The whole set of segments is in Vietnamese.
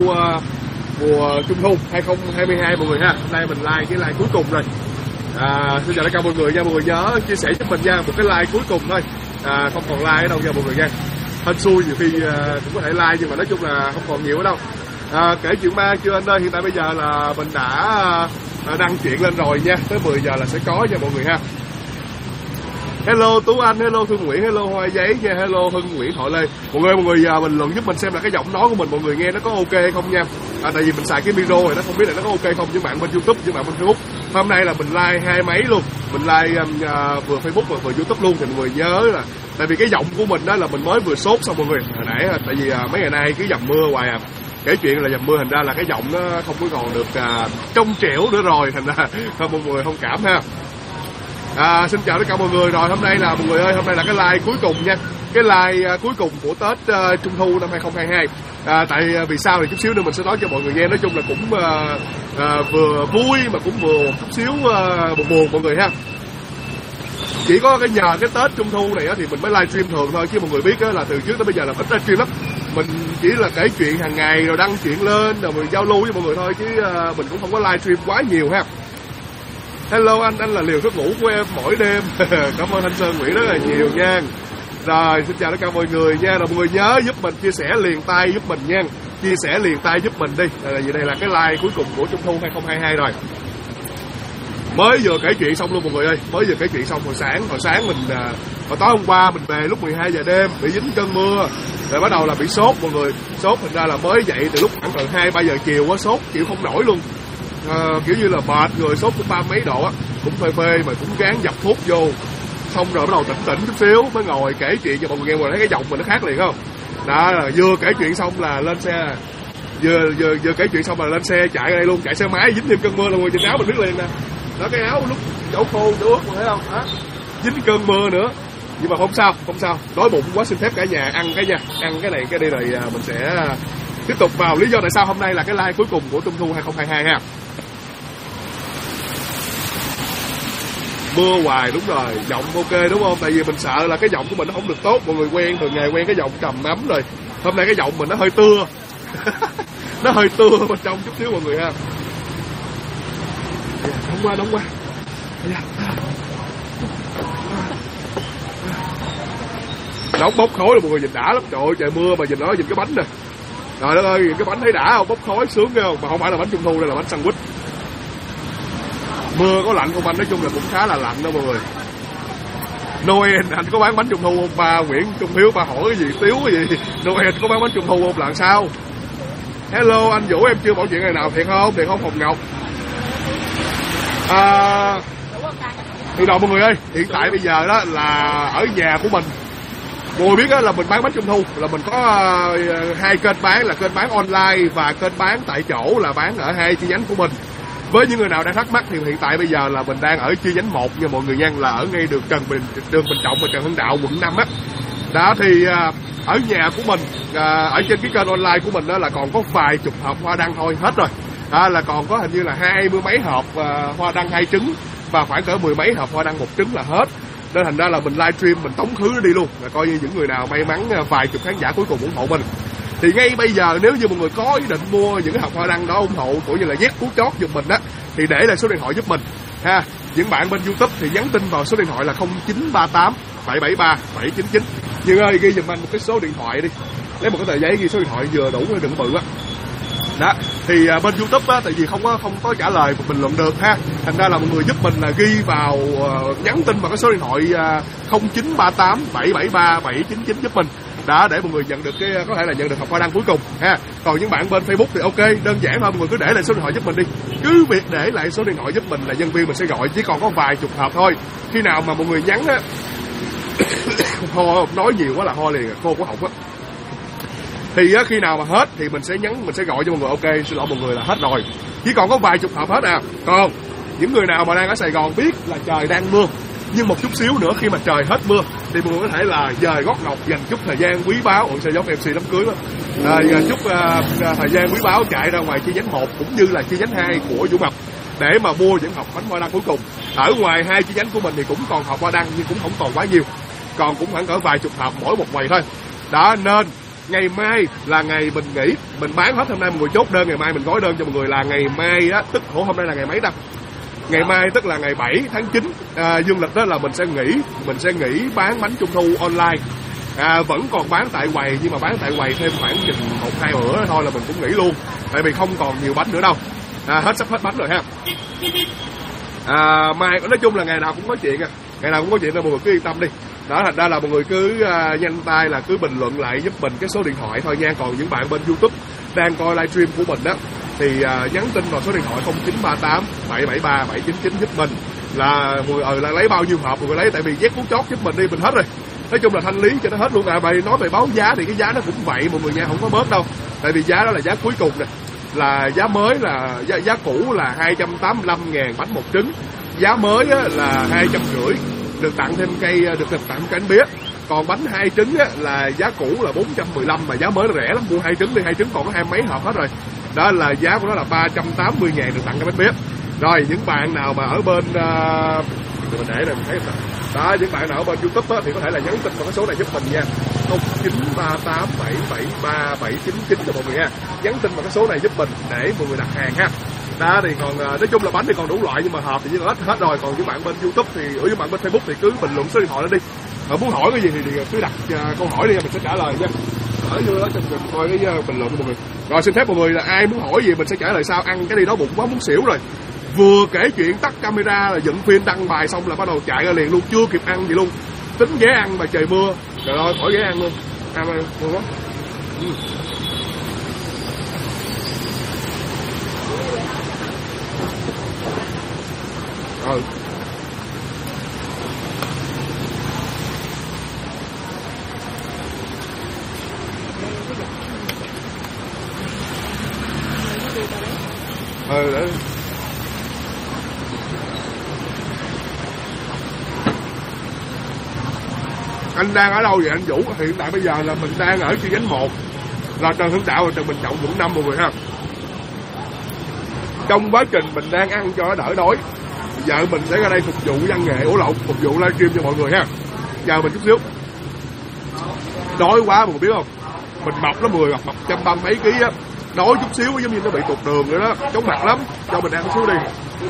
mùa Trung thu 2022 mọi người ha. Hôm nay mình like cái like cuối cùng rồi. Xin chào tất cả mọi người nha, mọi người nhớ chia sẻ giúp mình nha, một cái like cuối cùng thôi, không còn like ở đâu nha mọi người nha. Hên xui nhiều khi cũng có thể like nhưng mà nói chung là không còn nhiều ở đâu. Kể chuyện ma chưa anh ơi, hiện tại bây giờ là mình đã đăng chuyện lên rồi nha, tới 10 giờ là sẽ có nha mọi người ha. Hello Tú Anh, hello Thương Nguyễn, hello Hoa Giấy nha, hello Hưng Nguyễn Thọ Lê. Mọi người bình luận giúp mình xem là cái giọng nói của mình mọi người nghe nó có ok hay không nha. Tại vì mình xài cái micro này nó không biết là nó có ok không, với bạn bên YouTube, với bạn bên Facebook. Hôm nay là mình like hai máy luôn, mình like vừa Facebook và vừa YouTube luôn, thì mọi người nhớ là tại vì cái giọng của mình đó là mình mới vừa sốt xong mọi người hồi nãy, tại vì mấy ngày nay cứ dầm mưa hoài kể chuyện là dầm mưa, thành ra là cái giọng nó không có còn được trong trẻo nữa rồi, thành ra thôi mọi người thông cảm ha. Xin chào tất cả mọi người. Rồi hôm nay là mọi người ơi, hôm nay là cái like cuối cùng nha, cái like cuối cùng của Tết Trung thu năm 2022. Tại vì sao thì chút xíu nữa mình sẽ nói cho mọi người nghe. Nói chung là cũng vừa vui mà cũng vừa một chút xíu buồn mọi người ha. Chỉ có cái nhờ cái Tết Trung thu này thì mình mới livestream thường thôi, chứ mọi người biết là từ trước tới bây giờ là ít livestream lắm. Mình chỉ là kể chuyện hàng ngày rồi đăng chuyện lên rồi mình giao lưu với mọi người thôi, chứ mình cũng không có livestream quá nhiều ha. Hello anh là liều thuốc ngủ của em mỗi đêm. Cảm ơn anh Sơn Nguyễn rất là nhiều nha. Rồi xin chào tất cả mọi người nha. Rồi mọi người nhớ giúp mình chia sẻ liền tay giúp mình nha, chia sẻ liền tay giúp mình đi. Vì đây là cái like cuối cùng của Trung thu 2022 rồi. Mới vừa kể chuyện xong luôn mọi người ơi, mới vừa kể chuyện xong hồi sáng mình hồi tối hôm qua mình về lúc 12 giờ đêm bị dính cơn mưa, rồi bắt đầu là bị sốt mọi người, sốt thành ra là mới dậy từ lúc khoảng gần 2-3 giờ chiều quá, sốt chịu không nổi luôn. Kiểu như là mệt người, sốt cũng 30 mấy độ á, cũng phê mà cũng gán dập thuốc vô, xong rồi bắt đầu tỉnh chút xíu mới ngồi kể chuyện cho mọi người nghe. Mọi người thấy cái giọng mình nó khác liền không? Đó là vừa kể chuyện xong là lên xe, vừa kể chuyện xong là lên xe chạy ra đây luôn, chạy xe máy dính thêm cơn mưa là mọi người nhìn áo mình biết liền nè. Đó, cái áo lúc chỗ khô chỗ ướt mọi thấy không? Đó, dính cơn mưa nữa. Nhưng mà không sao, đói bụng quá xin phép cả nhà ăn cái nha, ăn cái này cái đi rồi mình sẽ tiếp tục vào lý do tại sao hôm nay là cái like cuối cùng của Trung thu 2022 ha. Mưa hoài đúng rồi, giọng ok đúng không? Tại vì mình sợ là cái giọng của mình nó không được tốt, mọi người quen thường ngày quen cái giọng trầm ấm rồi. Hôm nay cái giọng mình nó hơi tưa. Nó hơi tưa bên trong chút xíu mọi người ha. Đóng qua. Nóng bốc khói rồi mọi người, nhìn đã lắm. Trời ơi trời mưa mà nhìn cái bánh nè. Trời đất ơi, nhìn cái bánh thấy đã không? Bốc khói sướng ghê không? Mà không phải là bánh Trung thu, đây là bánh sandwich. Mưa có lạnh không anh? Nói chung là cũng khá là lạnh đó mọi người. Noel anh có bán bánh Trung thu không? Ba Nguyễn Trung Hiếu ba hỏi cái gì tiếu cái gì. Noel có bán bánh Trung thu không? Làm sao? Hello anh Vũ, em chưa bảo chuyện này nào thiệt không? Thiệt không Hồng Ngọc? Từ đầu mọi người ơi, hiện tại bây giờ đó là ở nhà của mình. Mọi người biết đó là mình bán bánh Trung thu là mình có hai kênh bán, là kênh bán online và kênh bán tại chỗ, là bán ở hai chi nhánh của mình. Với những người nào đang thắc mắc thì hiện tại bây giờ là mình đang ở chi nhánh 1 nha mọi người nha, là ở ngay đường Bình Trọng và Trần Hưng Đạo quận 5 á. Đó thì ở nhà của mình, ở trên cái kênh online của mình đó là còn có vài chục hộp hoa đăng thôi, hết rồi. Là còn có hình như là 20 mấy hộp hoa đăng 2 trứng và khoảng cỡ 10 mấy hộp hoa đăng 1 trứng là hết. Nên thành ra là mình livestream mình tống khứ nó đi luôn, là coi như những người nào may mắn vài chục khán giả cuối cùng ủng hộ mình. Thì ngay bây giờ nếu như mọi người có ý định mua những cái hộp hoa đăng đó ủng hộ cũng như là nhét cú chót giùm mình á, thì để lại số điện thoại giúp mình ha. Những bạn bên YouTube thì nhắn tin vào số điện thoại là 0938 773 799. Nhưng ơi ghi giùm anh một cái số điện thoại đi, lấy một cái tờ giấy ghi số điện thoại vừa đủ hay đừng bự quá. Đó thì bên YouTube á, tại vì không có trả lời một bình luận được ha, thành ra là mọi người giúp mình là ghi vào nhắn tin vào cái số điện thoại 0938 773 799 giúp mình. Đó, để mọi người nhận được có thể là nhận được hộp hoa đăng cuối cùng ha. Còn những bạn bên Facebook thì ok, đơn giản thôi, mọi người cứ để lại số điện thoại giúp mình đi. Cứ việc để lại số điện thoại giúp mình là nhân viên mình sẽ gọi, chỉ còn có vài chục hộp thôi. Khi nào mà mọi người nhắn á ho nói nhiều quá là ho liền, khô của họng á. Thì khi nào mà hết thì mình sẽ gọi cho mọi người, ok xin lỗi mọi người là hết rồi, chỉ còn có vài chục hộp hết à. Còn những người nào mà đang ở Sài Gòn biết là trời đang mưa, nhưng một chút xíu nữa khi mà trời hết mưa thì mọi người có thể là dời gót ngọc, dành chút thời gian quý báu, sẽ giống MC đám cưới đó, chút thời gian quý báu chạy ra ngoài chi nhánh 1 cũng như là chi nhánh 2 của Vũ Mập để mà mua những hộp bánh hoa đăng cuối cùng. Ở ngoài hai chi nhánh của mình thì cũng còn hộp hoa đăng nhưng cũng không còn quá nhiều, còn cũng khoảng cỡ vài chục hộp mỗi một quầy thôi. Đó nên Ngày mai là ngày mình nghỉ, mình bán hết hôm nay mọi người chốt đơn, ngày mai mình gói đơn cho mọi người là ngày mai á, tức hôm nay là ngày mấy ta? Ngày mai tức là ngày 7 tháng 9 dương lịch đó là mình sẽ nghỉ bán bánh trung thu online. Vẫn còn bán tại quầy nhưng mà bán tại quầy thêm khoảng chừng 1-2 bữa thôi là mình cũng nghỉ luôn, tại vì không còn nhiều bánh nữa đâu, sắp hết bánh rồi ha. Mai nói chung là ngày nào cũng có chuyện ngày nào cũng có chuyện nên mọi người cứ yên tâm đi. Đó, thành ra là mọi người cứ nhanh tay là cứ bình luận lại giúp mình cái số điện thoại thôi nha. Còn những bạn bên YouTube đang coi livestream của mình đó thì nhắn tin vào số điện thoại 0938 773 799 giúp mình là mọi người là lấy bao nhiêu hộp mọi người lấy, tại vì vé cuốn chót giúp mình đi mình hết rồi. Nói chung là thanh lý cho nó hết luôn. Mày nói về báo giá thì cái giá nó cũng vậy mọi người nha, không có bớt đâu, tại vì giá đó là giá cuối cùng nè, là giá mới là giá cũ là 285.000 bánh một trứng, giá mới á, là 250, được tặng thêm cây bánh bía. Còn bánh 2 trứng á, là giá cũ là 415 mà giá mới nó rẻ lắm, mua 2 trứng đi, 2 trứng còn có 20 mấy hộp hết rồi. Đó là giá của nó là 380.000 được tặng cái bánh bía. Rồi những bạn nào mà ở bên mình để này mình thấy đó, những bạn nào ở bên YouTube á, thì có thể là nhắn tin vào cái số này giúp mình nha, 0938 773 799 cho mọi người nha. Nhắn tin vào cái số này giúp mình để mọi người đặt hàng ha. Đó thì còn nói chung là bánh thì còn đủ loại nhưng mà hộp thì hết rồi. Còn những bạn bên YouTube thì ở những bạn bên Facebook thì cứ bình luận số điện thoại lên đi. Muốn hỏi cái gì thì cứ đặt câu hỏi đi, mình sẽ trả lời nha. Ở vô đó cho mình coi cái bình luận của mọi người. Rồi xin phép mọi người là ai muốn hỏi gì mình sẽ trả lời sau. Ăn cái đi đó bụng quá muốn xỉu rồi. Vừa kể chuyện tắt camera là dựng phim đăng bài xong là bắt đầu chạy ra liền luôn, chưa kịp ăn gì luôn. Tính ghé ăn mà trời mưa. Trời ơi khỏi ghé ăn luôn. Ăn luôn quá. Rồi. Đấy. Anh đang ở đâu vậy anh Vũ? Hiện tại bây giờ là mình đang ở chi nhánh 1 là Trần Hưng Đạo và Trần Bình Trọng quận 5 mọi người ha. Trong quá trình mình đang ăn cho nó đỡ đói, giờ mình sẽ ra đây phục vụ văn nghệ phục vụ livestream cho mọi người ha. Chờ mình chút xíu. Đói quá mọi người biết không? Mình mập lắm mọi người, mập 130 mấy ký á. Đói chút xíu giống như nó bị tụt đường rồi đó, chóng mặt lắm. Cho mình ăn chút xíu đi.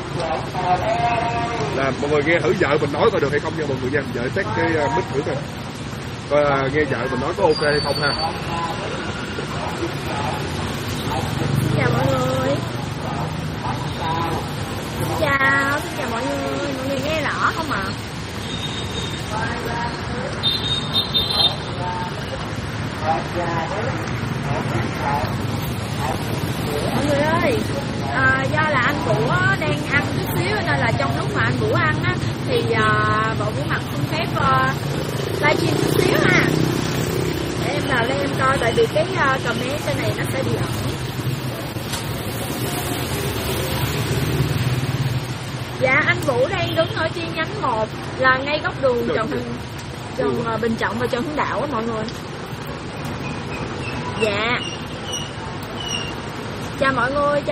Là mọi người nghe thử vợ mình nói coi được hay không nha mọi người nha. Vợ test cái mic thử coi. Coi nghe vợ mình nói có ok hay không ha. Chào mọi người. Xin chào mọi người nghe rõ không ạ? Mọi người ơi, do là anh Vũ đang ăn chút xíu nên là trong lúc mà anh Vũ ăn á thì bộ Vũ Mặt xin phép livestream chút xíu ha. Để em vào đây em coi, tại vì cái comment trên này nó sẽ bị ẩn. Dạ anh Vũ đang đứng ở chi nhánh 1 là ngay góc đường Trần Bình Trọng và Trần Hưng Đạo á mọi người. Dạ. Chào mọi người.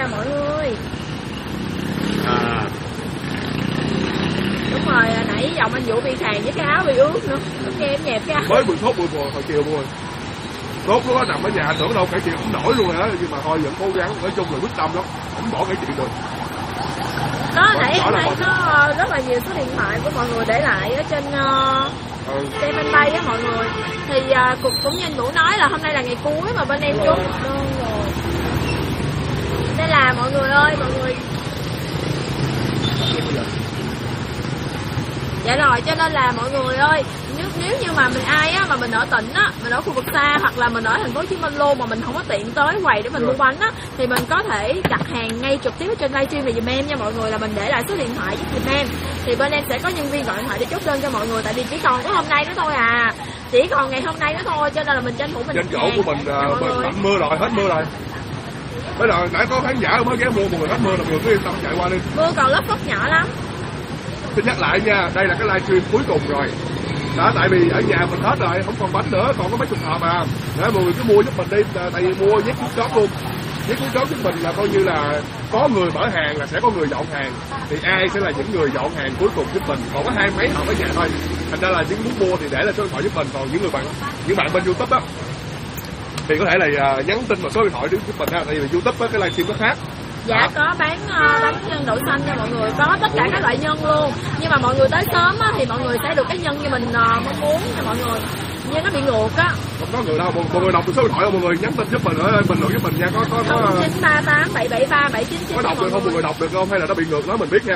Đúng rồi, nãy giọng anh Vũ bị khàn với cái áo bị ướt nữa. Nghe em nhẹp cái áo. Mới bừng thuốc bùi hồi chiều mọi người. Tốt lúc đó nằm ở nhà tưởng đâu cải chuyện không nổi luôn rồi đó, nhưng mà thôi vẫn cố gắng, nói chung là quyết tâm lắm, không bỏ cải chuyện được. Đó, nãy em thấy có rất là nhiều số điện thoại của mọi người để lại ở trên trên fanpage á mọi người. Thì cũng như anh Vũ nói là hôm nay là ngày cuối mà bên em chốt đơn rồi. Nên là mọi người ơi, mọi người. Dạ rồi, cho nên là mọi người ơi, nếu như mà mình ai á mà mình ở tỉnh á, mình ở khu vực xa hoặc là mình ở thành phố Hồ Chí Minh luôn mà mình không có tiện tới quầy để mình mua bánh á, thì mình có thể đặt hàng ngay trực tiếp ở trên livestream về giùm em nha mọi người, là mình để lại số điện thoại giúp giùm em. Thì bên em sẽ có nhân viên gọi điện thoại để chốt đơn cho mọi người, tại vì chỉ còn có hôm nay nữa thôi à. Chỉ còn ngày hôm nay nữa thôi, cho nên là mình tranh thủ mình đặt hàng. Trên chỗ của mình tạnh mưa rồi, hết mưa rồi. Bây giờ nãy có khán giả mới ghé mua, mọi người hết mưa rồi, mọi người cứ yên tâm chạy qua đi. Mưa còn lớp phất nhỏ lắm. Xin nhắc lại nha, đây là cái livestream cuối cùng rồi. Đó, tại vì ở nhà mình hết rồi, không còn bánh nữa, còn có mấy chục hộp à. Để mọi người cứ mua giúp mình đi, tại vì mua vé cuốn chót luôn. Vé cuốn chót giúp mình là coi như là có người mở hàng là sẽ có người dọn hàng. Thì ai sẽ là những người dọn hàng cuối cùng giúp mình. Còn có 20 mấy hộp ở nhà thôi. Thành ra là những muốn mua thì để lại số điện thoại giúp mình. Còn những bạn bên YouTube á, thì có thể là nhắn tin vào số điện thoại đến giúp mình ha, tại vì YouTube á, cái livestream nó khác. Dạ có bán nhân đậu xanh cho mọi người, có tất cả các loại nhân luôn. Nhưng mà mọi người tới sớm á, thì mọi người sẽ được cái nhân như mình mong muốn nha mọi người. Nhưng nó bị ngược á. Không có người đâu, mọi người đọc số điện thoại đâu, mọi người nhắn tin giúp mình nữa, bình luận giúp mình nha. Có 0938 773 799. Có đọc được không, mọi người đọc được không, hay là nó bị ngược, nói mình biết nha.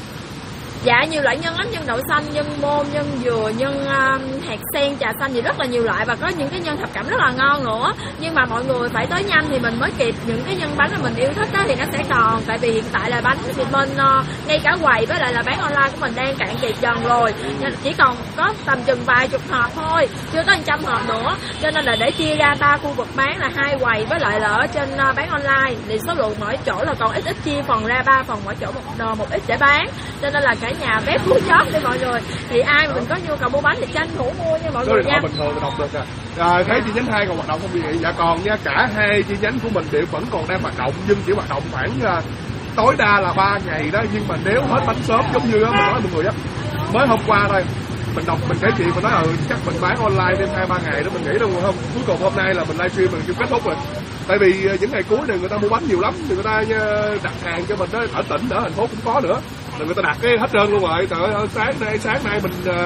Dạ nhiều loại nhân lắm, nhân đậu xanh, nhân môn, nhân dừa, nhân hạt sen, trà xanh gì rất là nhiều loại, và có những cái nhân thập cẩm rất là ngon nữa. Nhưng mà mọi người phải tới nhanh thì mình mới kịp những cái nhân bánh mà mình yêu thích đó thì nó sẽ còn. Tại vì hiện tại là bánh thì bên ngay cả quầy với lại là bán online của mình đang cạn kiệt dần rồi, nên chỉ còn có tầm chừng vài chục hộp thôi, chưa tới 100 hộp nữa. Cho nên là để chia ra 3 khu vực bán là 2 quầy với lại là ở trên bán online thì số lượng mỗi chỗ là còn ít chia phần ra 3 phần mỗi chỗ một ít để bán. Cho nên là cả nhà vé phú chót đi mọi người, thì ai mà mình có nhu cầu mua bánh thì tranh thủ mua nha mọi người nha. Bình thường đọc được thấy chi nhánh 2 còn hoạt động không quý vị? Dạ còn nha, cả 2 chi nhánh của mình đều vẫn còn đang hoạt động, nhưng chỉ hoạt động khoảng tối đa là 3 ngày đó. Nhưng mà nếu hết bánh sớm giống như đó mình nói mọi người á, mới hôm qua thôi mình đọc mình kể chuyện mình nói chắc mình bán online thêm 2-3 ngày đó, mình nghĩ đâu không, cuối cùng hôm nay là mình livestream mình kết thúc rồi. Tại vì những ngày cuối này người ta mua bánh nhiều lắm, thì người ta đặt hàng cho mình đó, ở tỉnh ở thành phố cũng có nữa, rồi người ta đặt cái hết trơn luôn rồi. Trời ơi, sáng nay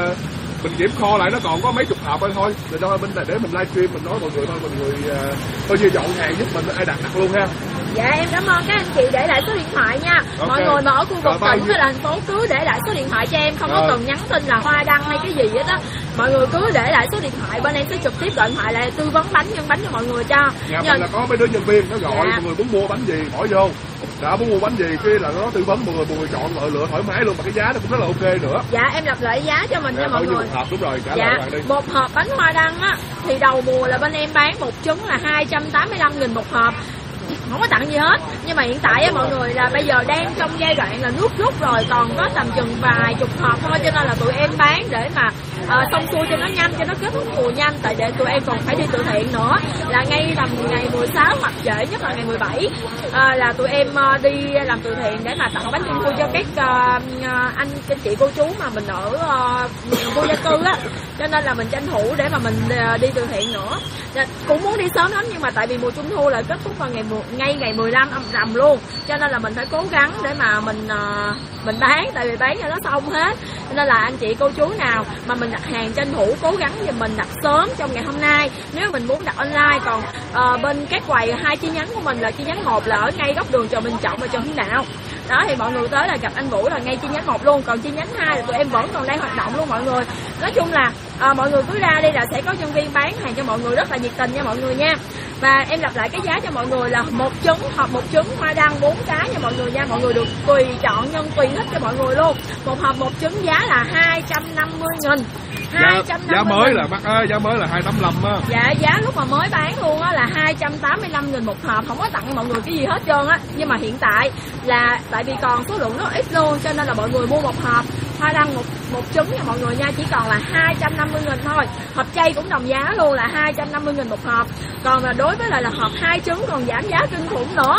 mình kiểm kho lại nó còn có mấy chục hộp thôi, rồi cho mình để mình livestream mình nói mọi người thôi, mọi người coi như dọn hàng giúp mình, ai đặt luôn ha. Dạ em cảm ơn các anh chị để lại số điện thoại nha. Okay. Mọi người mà ở khu vực tỉnh với thành phố cứ để lại số điện thoại cho em, không có cần nhắn tin là Hoa Đăng hay cái gì hết á. Mọi người cứ để lại số điện thoại, bên em sẽ trực tiếp gọi điện thoại lại tư vấn bánh nhân bánh cho mọi người cho. Nhà mình là có mấy đứa nhân viên nó gọi mọi người muốn mua bánh gì hỏi vô. Đã muốn mua bánh gì kia là nó tư vấn mọi người chọn lựa thoải mái luôn, mà cái giá nó cũng rất là ok nữa. Dạ em lặp lại giá cho mình nha mọi người. Một hộp đúng rồi, trả dạ, lại bạn đi. Một hộp bánh Hoa Đăng á thì đầu mùa là bên em bán một trứng là 285.000 một hộp. Không có tặng gì hết, nhưng mà hiện tại á mọi người là bây giờ đang trong giai đoạn là nước rút rồi, còn có tầm chừng vài chục hộp thôi, cho nên là tụi em bán để mà xong xuôi cho nó nhanh, cho nó kết thúc mùa nhanh. Tại để tụi em còn phải đi từ thiện nữa, là ngay tầm ngày 16 hoặc trễ nhất là ngày 17 là tụi em đi làm từ thiện để mà tặng bánh trung thu cho các anh chị cô chú mà mình ở khu gia cư á, cho nên là mình tranh thủ để mà mình đi từ thiện nữa. Cũng muốn đi sớm lắm, nhưng mà tại vì mùa trung thu là kết thúc vào ngay ngày 15 âm rằm luôn, cho nên là mình phải cố gắng để mà mình bán, tại vì bán cho nó xong hết. Cho nên là anh chị cô chú nào mà mình đặt hàng tranh thủ cố gắng giùm mình đặt sớm trong ngày hôm nay, nếu mình muốn đặt online. Còn bên các quầy 2 chi nhánh của mình là chi nhánh 1 là ở ngay góc đường Trần Bình Trọng và Trần Hưng Đạo đó, thì mọi người tới là gặp anh Vũ là ngay chi nhánh 1 luôn. Còn chi nhánh 2 là tụi em vẫn còn đang hoạt động luôn mọi người. Nói chung là mọi người cứ ra đây là sẽ có nhân viên bán hàng cho mọi người rất là nhiệt tình nha mọi người nha. Và em lặp lại cái giá cho mọi người là hộp một trứng Hoa Đăng 4 cái nha mọi người nha. Mọi người được tùy chọn nhân tùy thích cho mọi người luôn. Một hộp một trứng giá là 250.000. Giá mới là mắc giá mới là 285 á. Dạ giá lúc mà mới bán luôn á là 285.000 một hộp, không có tặng mọi người cái gì hết trơn á. Nhưng mà hiện tại là tại vì còn số lượng rất ít luôn, cho nên là mọi người mua một hộp Hoa Đăng một trứng nha mọi người nha, chỉ còn là 250.000 thôi. Hộp chay cũng đồng giá luôn là 250.000 một hộp. Còn là đối với lại là hộp 2 trứng còn giảm giá kinh khủng nữa.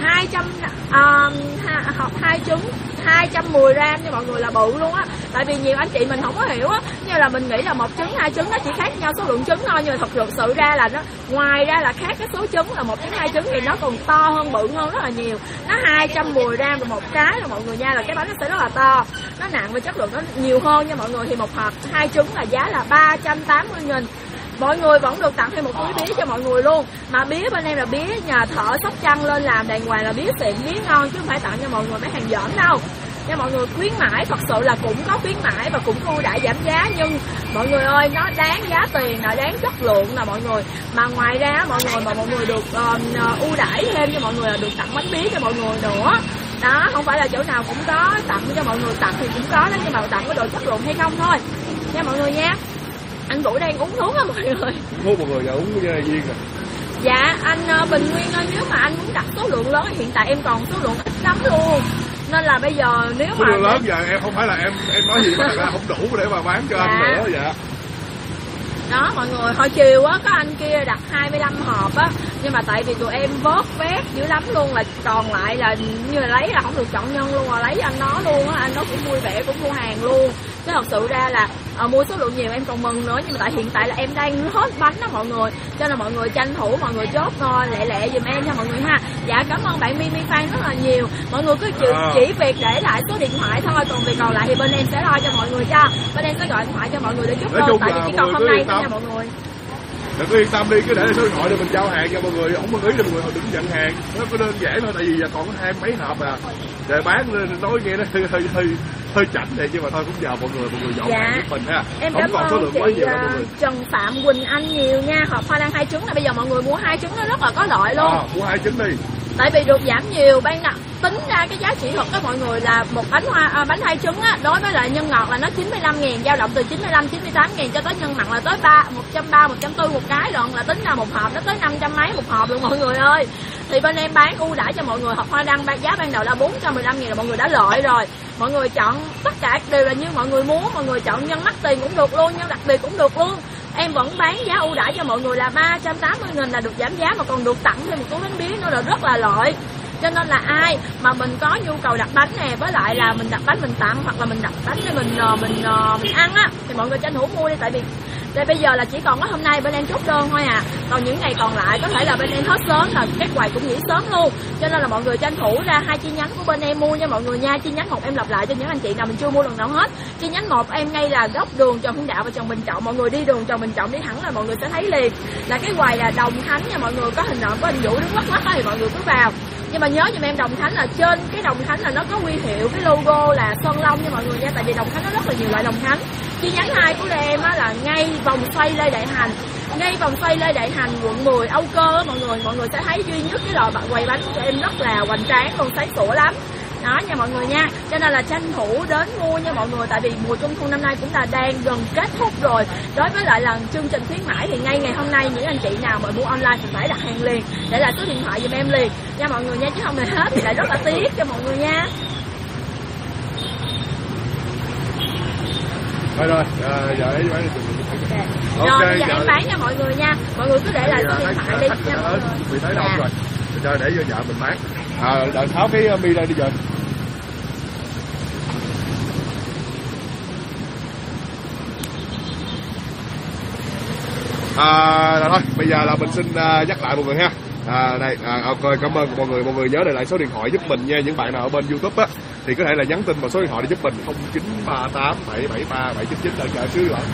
Hộp 2 trứng 210 gram cho mọi người là bự luôn á. Tại vì nhiều anh chị mình không có hiểu á, như là mình nghĩ là 1 trứng 2 trứng nó chỉ khác nhau số lượng trứng thôi, nhưng mà thật sự ra là nó ngoài ra là khác cái số trứng, là 1 trứng 2 trứng thì nó còn to hơn, bự hơn rất là nhiều. Nó 210 gram rồi một cái là mọi người nha, là cái bánh nó sẽ rất là to, nó nặng và chất lượng nó nhiều hơn nha mọi người. Thì một hộp 2 trứng là giá là 380.000. Mọi người vẫn được tặng thêm một túi bía cho mọi người luôn. Mà bía bên em là bía nhà thợ Sóc Trăng lên làm đàng hoàng, là bía xịn bía ngon, chứ không phải tặng cho mọi người mấy hàng giỡn đâu nha mọi người. Khuyến mãi thật sự là cũng có khuyến mãi và cũng ưu đãi giảm giá, nhưng mọi người ơi nó đáng giá tiền là đáng chất lượng là mọi người. Mà ngoài ra mọi người được ưu đãi thêm cho mọi người là được tặng bánh bía cho mọi người nữa đó. Không phải là chỗ nào cũng có tặng cho mọi người, tặng thì cũng có đó, nhưng mà tặng có độ chất lượng hay không thôi nha mọi người nha. Anh Vũ đang uống thuốc á mọi người. Thuốc mọi người giờ uống với viên rồi. Dạ anh Bình Nguyên ơi, nếu mà anh muốn đặt số lượng lớn hiện tại em còn số lượng ít lắm luôn, nên là bây giờ nếu số mà lượng lớn giờ em không phải là em nói gì mà không đủ để mà bán cho anh nữa dạ. Đó mọi người, hồi chiều á có anh kia đặt 25 hộp á, nhưng mà tại vì tụi em vớt vét dữ lắm luôn, là còn lại là như là lấy là không được chọn nhân luôn, mà lấy anh nó luôn á, anh nó cũng vui vẻ cũng mua hàng luôn. Chứ thật sự ra là mua số lượng nhiều em còn mừng nữa, nhưng mà tại hiện tại là em đang hết bánh đó mọi người, cho nên là mọi người tranh thủ, mọi người chốt lẹ lẹ giùm em nha mọi người ha. Dạ cảm ơn bạn Mimi Phan rất là nhiều. Mọi người cứ chỉ việc để lại số điện thoại thôi, còn việc còn lại thì bên em sẽ lo cho mọi người cho. Bên em sẽ gọi điện thoại cho mọi người để chốt đơn, tại vì chỉ còn hôm nay thôi nha mọi người. Đừng có yên tâm đi, cứ để số điện thoại để mình giao hàng cho mọi người, không có ý là mọi người đừng nhận hàng, nó có đơn giản thôi, tại vì còn có 20 mấy hộp à, để bán lên nói nghe nó hơi chảnh vậy, nhưng mà thôi cũng nhờ mọi người dọn hàng giúp mình ha. Em không cảm còn số lượng ơn quá chị nhiều đâu mọi người. Trần Phạm Quỳnh Anh nhiều nha. Hộp hoa đăng 2 trứng là bây giờ mọi người mua 2 trứng nó rất là có lợi luôn. Mua 2 trứng đi. Tại vì được giảm nhiều, ban đầu tính ra cái giá trị thật đó mọi người là một bánh 2 trứng á, đối với lại nhân ngọt là nó 95.000, dao động từ 95 98.000 cho tới nhân mặn là tới 130 140 một cái lận, là tính ra một hộp nó tới 500 mấy một hộp luôn mọi người ơi. Thì bên em bán ưu đãi cho mọi người, hộp hoa đăng giá ban đầu là 415.000 là mọi người đã lợi rồi. Mọi người chọn tất cả đều là như mọi người muốn, mọi người chọn nhân mắc tiền cũng được luôn, nhân đặc biệt cũng được luôn. Em vẫn bán giá ưu đãi cho mọi người là 380.000 là được giảm giá, mà còn được tặng thêm một túi bánh biếng nữa là rất là lợi. Cho nên là ai mà mình có nhu cầu đặt bánh nè, với lại là mình đặt bánh mình tặng, hoặc là mình đặt bánh để mình ăn á, thì mọi người tranh thủ mua đi. Tại vì bây giờ là chỉ còn có hôm nay bên em chốt đơn thôi à, còn những ngày còn lại có thể là bên em hết sớm, là các quầy cũng nghỉ sớm luôn. Cho nên là mọi người tranh thủ ra 2 chi nhánh của bên em mua nha mọi người nha. Chi nhánh 1 em lặp lại cho những anh chị nào mình chưa mua lần nào hết. Chi nhánh 1 em ngay là góc đường Trần Hưng Đạo và Trần Bình Trọng, mọi người đi đường Trần Bình Trọng đi thẳng là mọi người sẽ thấy liền, là cái quầy là Đồng Khánh nha mọi người, có hình nộm có hình Vũ đứng quắc thì mọi người cứ vào. Nhưng mà nhớ giùm em Đồng Khánh là trên cái Đồng Khánh là nó có huy hiệu cái logo là Sơn Long nha mọi người nha, tại vì Đồng Khánh nó rất là nhiều loại Đồng Khánh. Chi nhánh 2 của em á là ngay vòng xoay Lê Đại Hành, ngay vòng xoay Lê Đại Hành quận 10 Âu Cơ á mọi người sẽ thấy duy nhất cái loại quầy bánh của em rất là hoành tráng luôn, sáng sủa lắm đó nha mọi người nha. Cho nên là tranh thủ đến mua nha mọi người, tại vì mùa trung thu năm nay cũng là đang gần kết thúc rồi. Đối với lại là chương trình khuyến mãi thì ngay ngày hôm nay những anh chị nào mà mua online thì phải đặt hàng liền, để lại số điện thoại giùm em liền nha mọi người nha, chứ không là hết thì lại rất là tiếc cho mọi người nha. Rồi giờ ấy bán rồi bây giờ em bán cho mọi người nha, mọi người cứ để lại số điện thoại đi nha mọi người. Bị thấy đông rồi, giờ để cho vợ mình bán. Đợi tháo cái mi ra đi giờ. Rồi thôi, bây giờ là mình xin nhắc lại mọi người ha. Đây, ok, cảm ơn mọi người nhớ để lại số điện thoại giúp mình nha. Những bạn nào ở bên YouTube á thì có thể là nhắn tin vào số điện thoại để giúp mình 0938 773 799 đợi chờ xíu lại.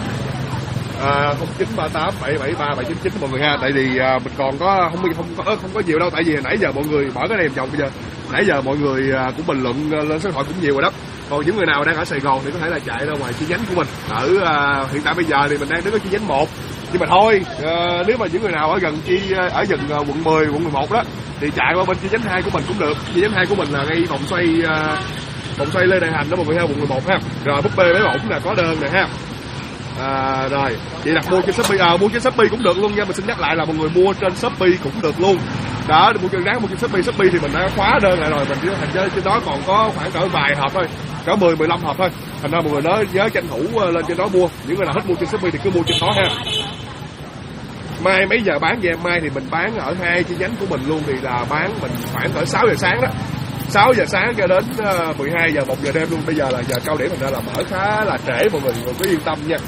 0938 773 799 mọi người ha. Tại vì mình còn có không có nhiều đâu, tại vì nãy giờ mọi người mở cái này vòng bây giờ nãy giờ mọi người cũng bình luận lên số điện thoại cũng nhiều rồi đó. Còn những người nào đang ở Sài Gòn thì có thể là chạy ra ngoài chi nhánh của mình. Ở hiện tại bây giờ thì mình đang đứng ở chi nhánh 1. Nhưng mà thôi, nếu mà những người nào ở gần quận 10, quận 11 đó thì chạy qua bên chi nhánh 2 của mình cũng được. Chi nhánh 2 của mình là ngay vòng xoay Lê Đại Hành đó mọi người ha, quận 11 ha. Rồi búp bê bé bỏng là có đơn nè ha. Rồi chị đặt mua trên Shopee, mua trên Shopee cũng được luôn nha. Mình xin nhắc lại là mọi người mua trên Shopee cũng được luôn đó. Mua trên Shopee thì mình đã khóa đơn lại rồi, mình chỉ thành ra trên đó còn có khoảng cỡ vài hộp thôi, cỡ 10-15 hộp thôi. Thành ra mọi người nhớ tranh thủ lên trên đó mua. Những người nào thích mua trên Shopee thì cứ mua trên đó ha. Mai mấy giờ bán vậy em? Mai thì mình bán ở 2 chi nhánh của mình luôn, thì là bán mình khoảng cỡ 6 giờ sáng đó, 6 giờ sáng cho đến 12 giờ 1 giờ đêm luôn. Bây giờ là giờ cao điểm, thành ra là mở khá là trễ, mọi người cứ yên tâm nha.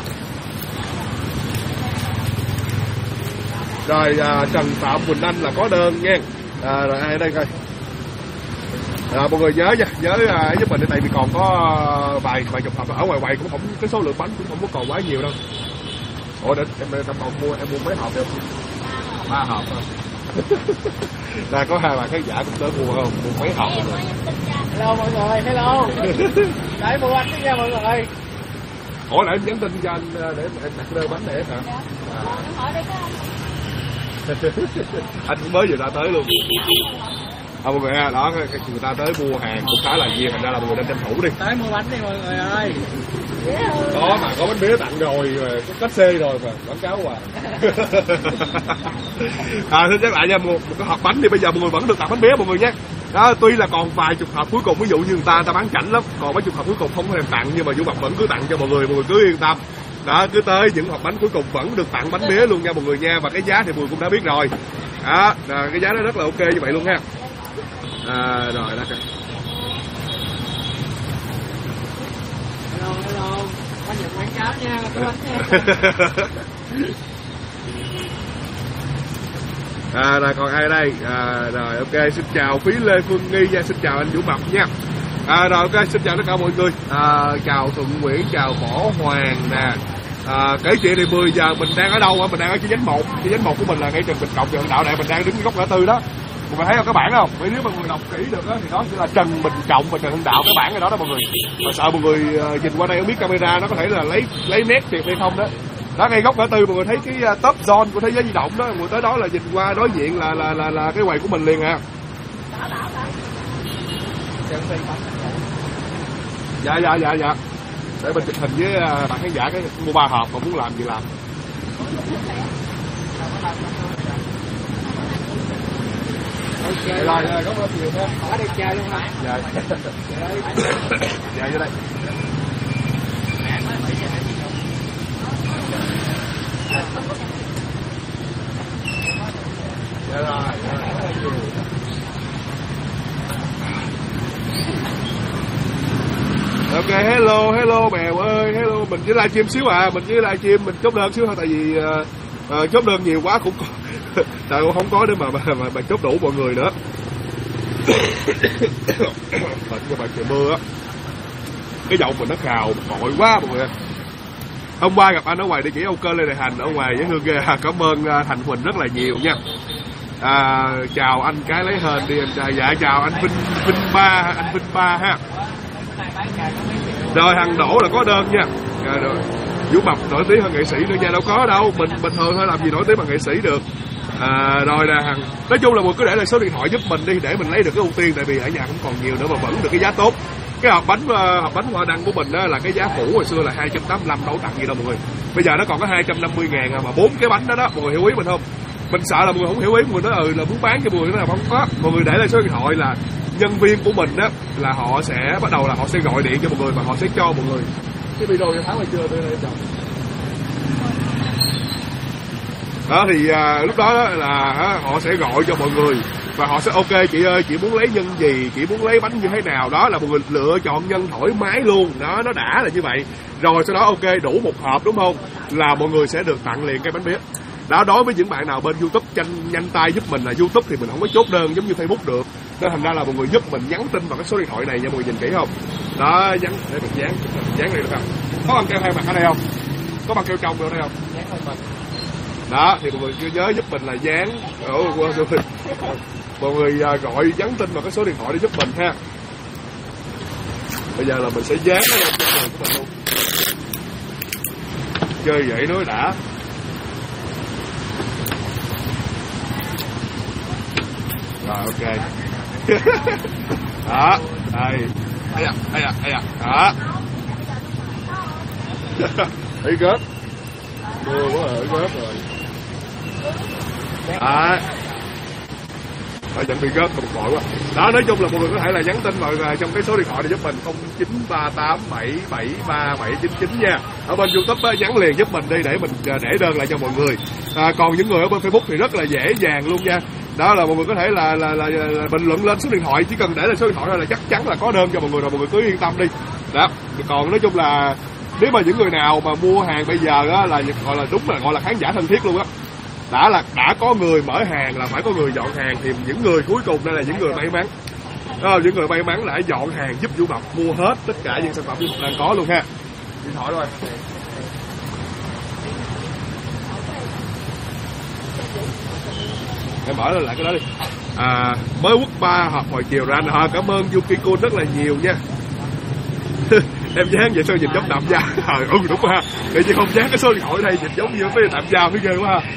Rồi Trần Phạm Quỳnh Anh là có đơn nha. Rồi ai đây coi. Mọi người nhớ nha, nhớ giúp mình, tại vì còn có vài chục hộp ở ngoài quầy, cũng không, cái số lượng bánh cũng không có còn quá nhiều đâu. Ủa để em còn mua mấy hộp được? 3 hộp thôi. Là có 2 bạn khán giả cũng tới mua không? Mua mấy hộp rồi. Hello mọi người, hello. Để mua bánh nha mọi người. Ủa để em nhắn tin cho anh để em đặt đơn bánh để hả? Anh cũng mới vừa ra tới luôn. Mọi người ha, đó người ta tới mua hàng cũng khá là nhiều, thành ra là mọi người nên tranh thủ đi. Tới mua bánh đi mọi người ơi. Có mà có bánh mía tặng rồi, có cách xê rồi mà quảng cáo hoài. Thế chắc lại nha, một cái hộp bánh thì bây giờ mọi người vẫn được tặng bánh mía mọi người nhé. Đó, tuy là còn vài chục hộp cuối cùng, ví dụ như người ta bán chảnh lắm, còn mấy chục hộp cuối cùng không có thèm tặng, nhưng mà Vũ Bạch vẫn cứ tặng cho mọi người cứ yên tâm. Đó, cứ tới những hộp bánh cuối cùng vẫn được tặng bánh mía luôn nha mọi người nha. Và cái giá thì mọi người cũng đã biết rồi. Đó, cái giá nó rất là ok như vậy luôn ha. Rồi đó kìa. Hello. Có nhận quảng cáo nha, có bánh nha. Rồi còn ai đây? Rồi ok, xin chào Phí Lê Phương Nghi nha, xin chào anh Vũ Mập nha. Rồi ok, xin chào tất cả mọi người. Chào Thuận Nguyễn, chào Võ Hoàng nè. Kể chuyện thì 10 giờ mình đang ở đâu? Mình đang ở chi nhánh 1. Chi nhánh 1 của mình là ngay Trần Bình Trọng Trần Đạo Đại, mình đang đứng góc ngã tư đó. Mọi người thấy các bản không? Nếu mà người đọc kỹ được đó, thì đó sẽ là Trần Bình Trọng và Trần Hưng Đạo, cái bản này đó mọi người. Mà sợ mọi người nhìn qua đây không biết camera nó có thể là lấy nét thiệt hay không đó. Đó, ngay góc ngã tư mọi người thấy cái top zone của thế giới di động đó, mọi người tới đó là nhìn qua đối diện là cái quầy của mình liền à. Dạ. Để mình chụp hình với bạn khán giả, cái mua 3 hộp mà muốn làm gì làm. Ok rồi, có bao nhiêu thôi. Ở đây chơi luôn hả? Dạ. Dạ vô đây. Dạ rồi. Ok, hello bèo ơi, hello, mình chỉ livestream xíu mình chỉ livestream, mình chốt đơn xíu thôi, tại vì chốt đơn nhiều quá cũng tại không có để mà chốt đủ mọi người nữa. Các bạn trời mưa á, cái giọng mình nó khào vội quá mọi người. Hôm qua gặp anh ở ngoài địa chỉ Âu Cơ Lê Đại Hành ở ngoài với Hương ghê. Cảm ơn Thành Huỳnh rất là nhiều nha. Chào anh cái lấy hên đi em trai. Dạ chào anh Vinh Ba ha. Rồi thằng Đỗ là có đơn nha. Rồi Vũ Mập nổi tiếng hơn nghệ sĩ nữa nha, đâu có đâu, mình bình thường thôi, làm gì nổi tiếng bằng nghệ sĩ được. Rồi là thằng, nói chung là mình cứ để lại số điện thoại giúp mình đi để mình lấy được cái ưu tiên, tại vì ở nhà cũng còn nhiều nữa mà vẫn được cái giá tốt. Cái hộp bánh hoa đăng của mình đó là cái giá cũ hồi xưa là 285, đâu tặng gì đâu mọi người. Bây giờ nó còn có 250.000 mà 4 cái bánh đó đó, mọi người hiểu ý mình không? Mình sợ là mọi người không hiểu ý, mọi người nói là muốn bán cho mọi người, nó là không có. Mọi người để lại số điện thoại là nhân viên của mình đó là họ sẽ bắt đầu là họ sẽ gọi điện cho mọi người và họ sẽ cho mọi người cái video cho tháng này chưa tôi đây chồng. Đó thì lúc đó là họ sẽ gọi cho mọi người và họ sẽ ok chị ơi, chị muốn lấy nhân gì, chị muốn lấy bánh như thế nào, đó là mọi người lựa chọn nhân thoải mái luôn đó, nó đã là như vậy. Rồi sau đó ok đủ một hộp đúng không, là mọi người sẽ được tặng liền cái bánh bía. Đó, đối với những bạn nào bên YouTube nhanh tay giúp mình là YouTube thì mình không có chốt đơn giống như Facebook được, nên thành ra là mọi người giúp mình nhắn tin vào cái số điện thoại này nha, mọi người nhìn kỹ không đó, nhắn để mình dán này được không, có băng keo hai mặt ở đây không, có băng keo trong ở đây không, dán hai mặt đó, thì mọi người nhớ giúp mình là dán mọi người gọi nhắn tin vào cái số điện thoại để giúp mình ha. Bây giờ là mình sẽ dán nó lên trên người của mình luôn, chơi vậy nói đã. Rồi ok. Đó, đây. Ây da. Đó. Thấy gớp. Mưa quá rồi, gớp rồi. Đó. Phải nhận bị gớp một bội quá. Đó, nói chung là mọi người có thể là nhắn tin vào trong cái số điện thoại để giúp mình 0938773799 nha. Ở bên YouTube á, nhắn liền giúp mình đi để mình để đơn lại cho mọi người. Còn những người ở bên Facebook thì rất là dễ dàng luôn nha. Đó là mọi người có thể là bình luận lên số điện thoại, chỉ cần để lại số điện thoại là chắc chắn là có đơn cho mọi người rồi, mọi người cứ yên tâm đi. Đó. Còn nói chung là nếu mà những người nào mà mua hàng bây giờ á là gọi là đúng là gọi là khán giả thân thiết luôn á. Đã có người mở hàng là phải có người dọn hàng, thì những người cuối cùng đây là những người may mắn. Những người may mắn đã dọn hàng giúp Vũ Mập mua hết tất cả những sản phẩm Vũ Mập đang có luôn ha. Điện thoại rồi. Em mở lại cái đó đi. Mới quất 3 hộp hồi chiều ra. Cảm ơn Yukiko rất là nhiều nha. Em dán vậy sao nhìn giống tạm giao. Đúng ha. Để chứ không dán cái số điện thoại đây nhìn giống như cái tạm giao thấy ghê quá ha.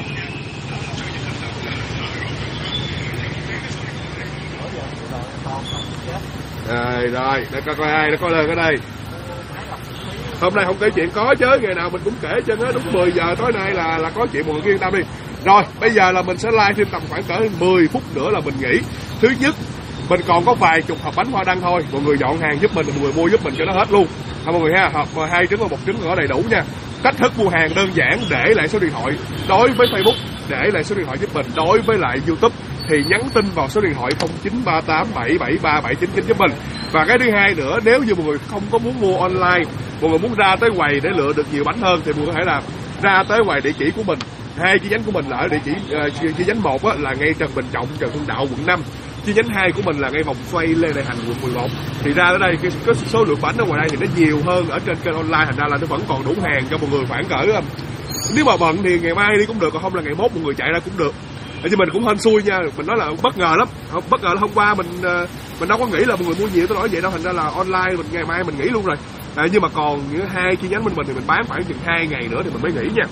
Rồi, để coi ai, để coi lời ở đây. Hôm nay không kể chuyện có chứ, ngày nào mình cũng kể cho nó đúng 10 giờ tối nay là có chuyện, mọi người yên tâm đi. Rồi, bây giờ là mình sẽ live thêm tầm khoảng cỡ 10 phút nữa là mình nghỉ. Thứ nhất, mình còn có vài chục hộp bánh hoa đăng thôi, mọi người dọn hàng giúp mình, mọi người mua giúp mình cho nó hết luôn. Mọi người ha, hộp 2 trứng và 1 trứng có đầy đủ nha. Cách thức mua hàng đơn giản, để lại số điện thoại. Đối với Facebook, để lại số điện thoại giúp mình. Đối với lại YouTube thì nhắn tin vào số điện thoại 0938773799 giúp mình. Và cái thứ hai nữa, nếu như mọi người không có muốn mua online, mọi người muốn ra tới quầy để lựa được nhiều bánh hơn, thì mọi người có thể là ra tới quầy địa chỉ của mình. Hai chi nhánh của mình là ở địa chỉ chi nhánh 1 là ngay Trần Bình Trọng, Trần Hưng Đạo, quận 5. Chi nhánh 2 của mình là ngay vòng xoay Lê Đại Hành, quận 11. Thì ra tới đây cái số lượng bánh ở ngoài đây thì nó nhiều hơn ở trên kênh online, thành ra là nó vẫn còn đủ hàng cho mọi người khoảng cỡ. Nếu mà bận thì ngày mai đi cũng được, còn không là ngày mốt mọi người chạy ra cũng được. Nhưng mình cũng hên xui nha, mình nói là bất ngờ lắm. Bất ngờ là hôm qua mình đâu có nghĩ là mọi người mua nhiều tới nỗi vậy đâu, thành ra là online mình ngày mai mình nghỉ luôn rồi. Nhưng mà còn những hai chi nhánh bên mình thì mình bán khoảng chừng 2 ngày nữa thì mình mới nghỉ nha.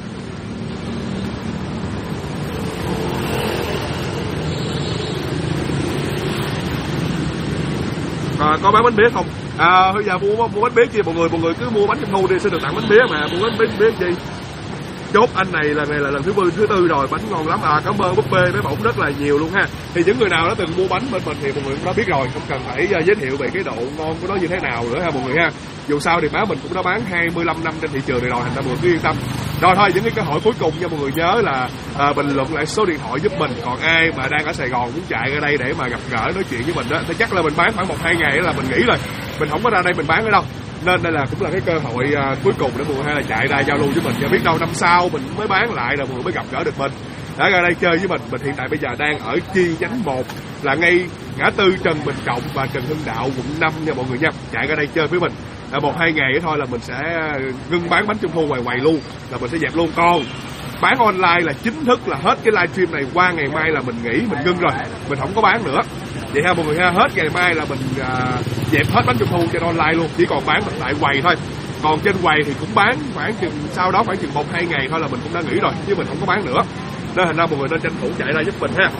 Có bán bánh bía không? Bây giờ mua bánh bía kia mọi người cứ mua bánh trung thu đi, sẽ được tặng bánh bía mà. Mua bánh bía gì? Chốt anh này là lần thứ tư rồi, bánh ngon lắm. Cảm ơn búp bê với bổng rất là nhiều luôn ha. Thì những người nào đã từng mua bánh bên mình thì mọi người cũng đã biết rồi, không cần phải giới thiệu về cái độ ngon của nó như thế nào nữa ha mọi người ha. Dù sao thì má mình cũng đã bán 25 năm trên thị trường này rồi, thành ra mọi người cứ yên tâm. Rồi thôi, những cái cơ hội cuối cùng nha mọi người, nhớ là bình luận lại số điện thoại giúp mình. Còn ai mà đang ở Sài Gòn muốn chạy ra đây để mà gặp gỡ nói chuyện với mình đó, thì chắc là mình bán khoảng 1-2 ngày là mình nghỉ rồi, mình không có ra đây mình bán ở đâu. Nên đây là cũng là cái cơ hội cuối cùng để mọi người hay là chạy ra giao lưu với mình. Và biết đâu năm sau mình mới bán lại rồi mọi người mới gặp gỡ được mình. Đã ra đây chơi với mình. Mình hiện tại bây giờ đang ở chi nhánh 1 là ngay ngã tư Trần Bình Trọng và Trần Hưng Đạo, quận 5 nha mọi người nha. Chạy ra đây chơi với mình. 1-2 ngày thôi là mình sẽ ngưng bán bánh trung thu ngoài quầy luôn, là mình sẽ dẹp luôn. Còn bán online là chính thức là hết cái livestream này qua ngày mai là mình nghỉ, mình ngưng rồi, mình không có bán nữa. Vậy ha mọi người ha, hết ngày mai là mình dẹp hết bánh trung thu trên online luôn, chỉ còn bán tại quầy thôi. Còn trên quầy thì cũng bán khoảng chừng sau đó khoảng chừng 1-2 ngày thôi là mình cũng đã nghỉ rồi, chứ mình không có bán nữa. Nên thành ra mọi người nên tranh thủ chạy ra giúp mình ha.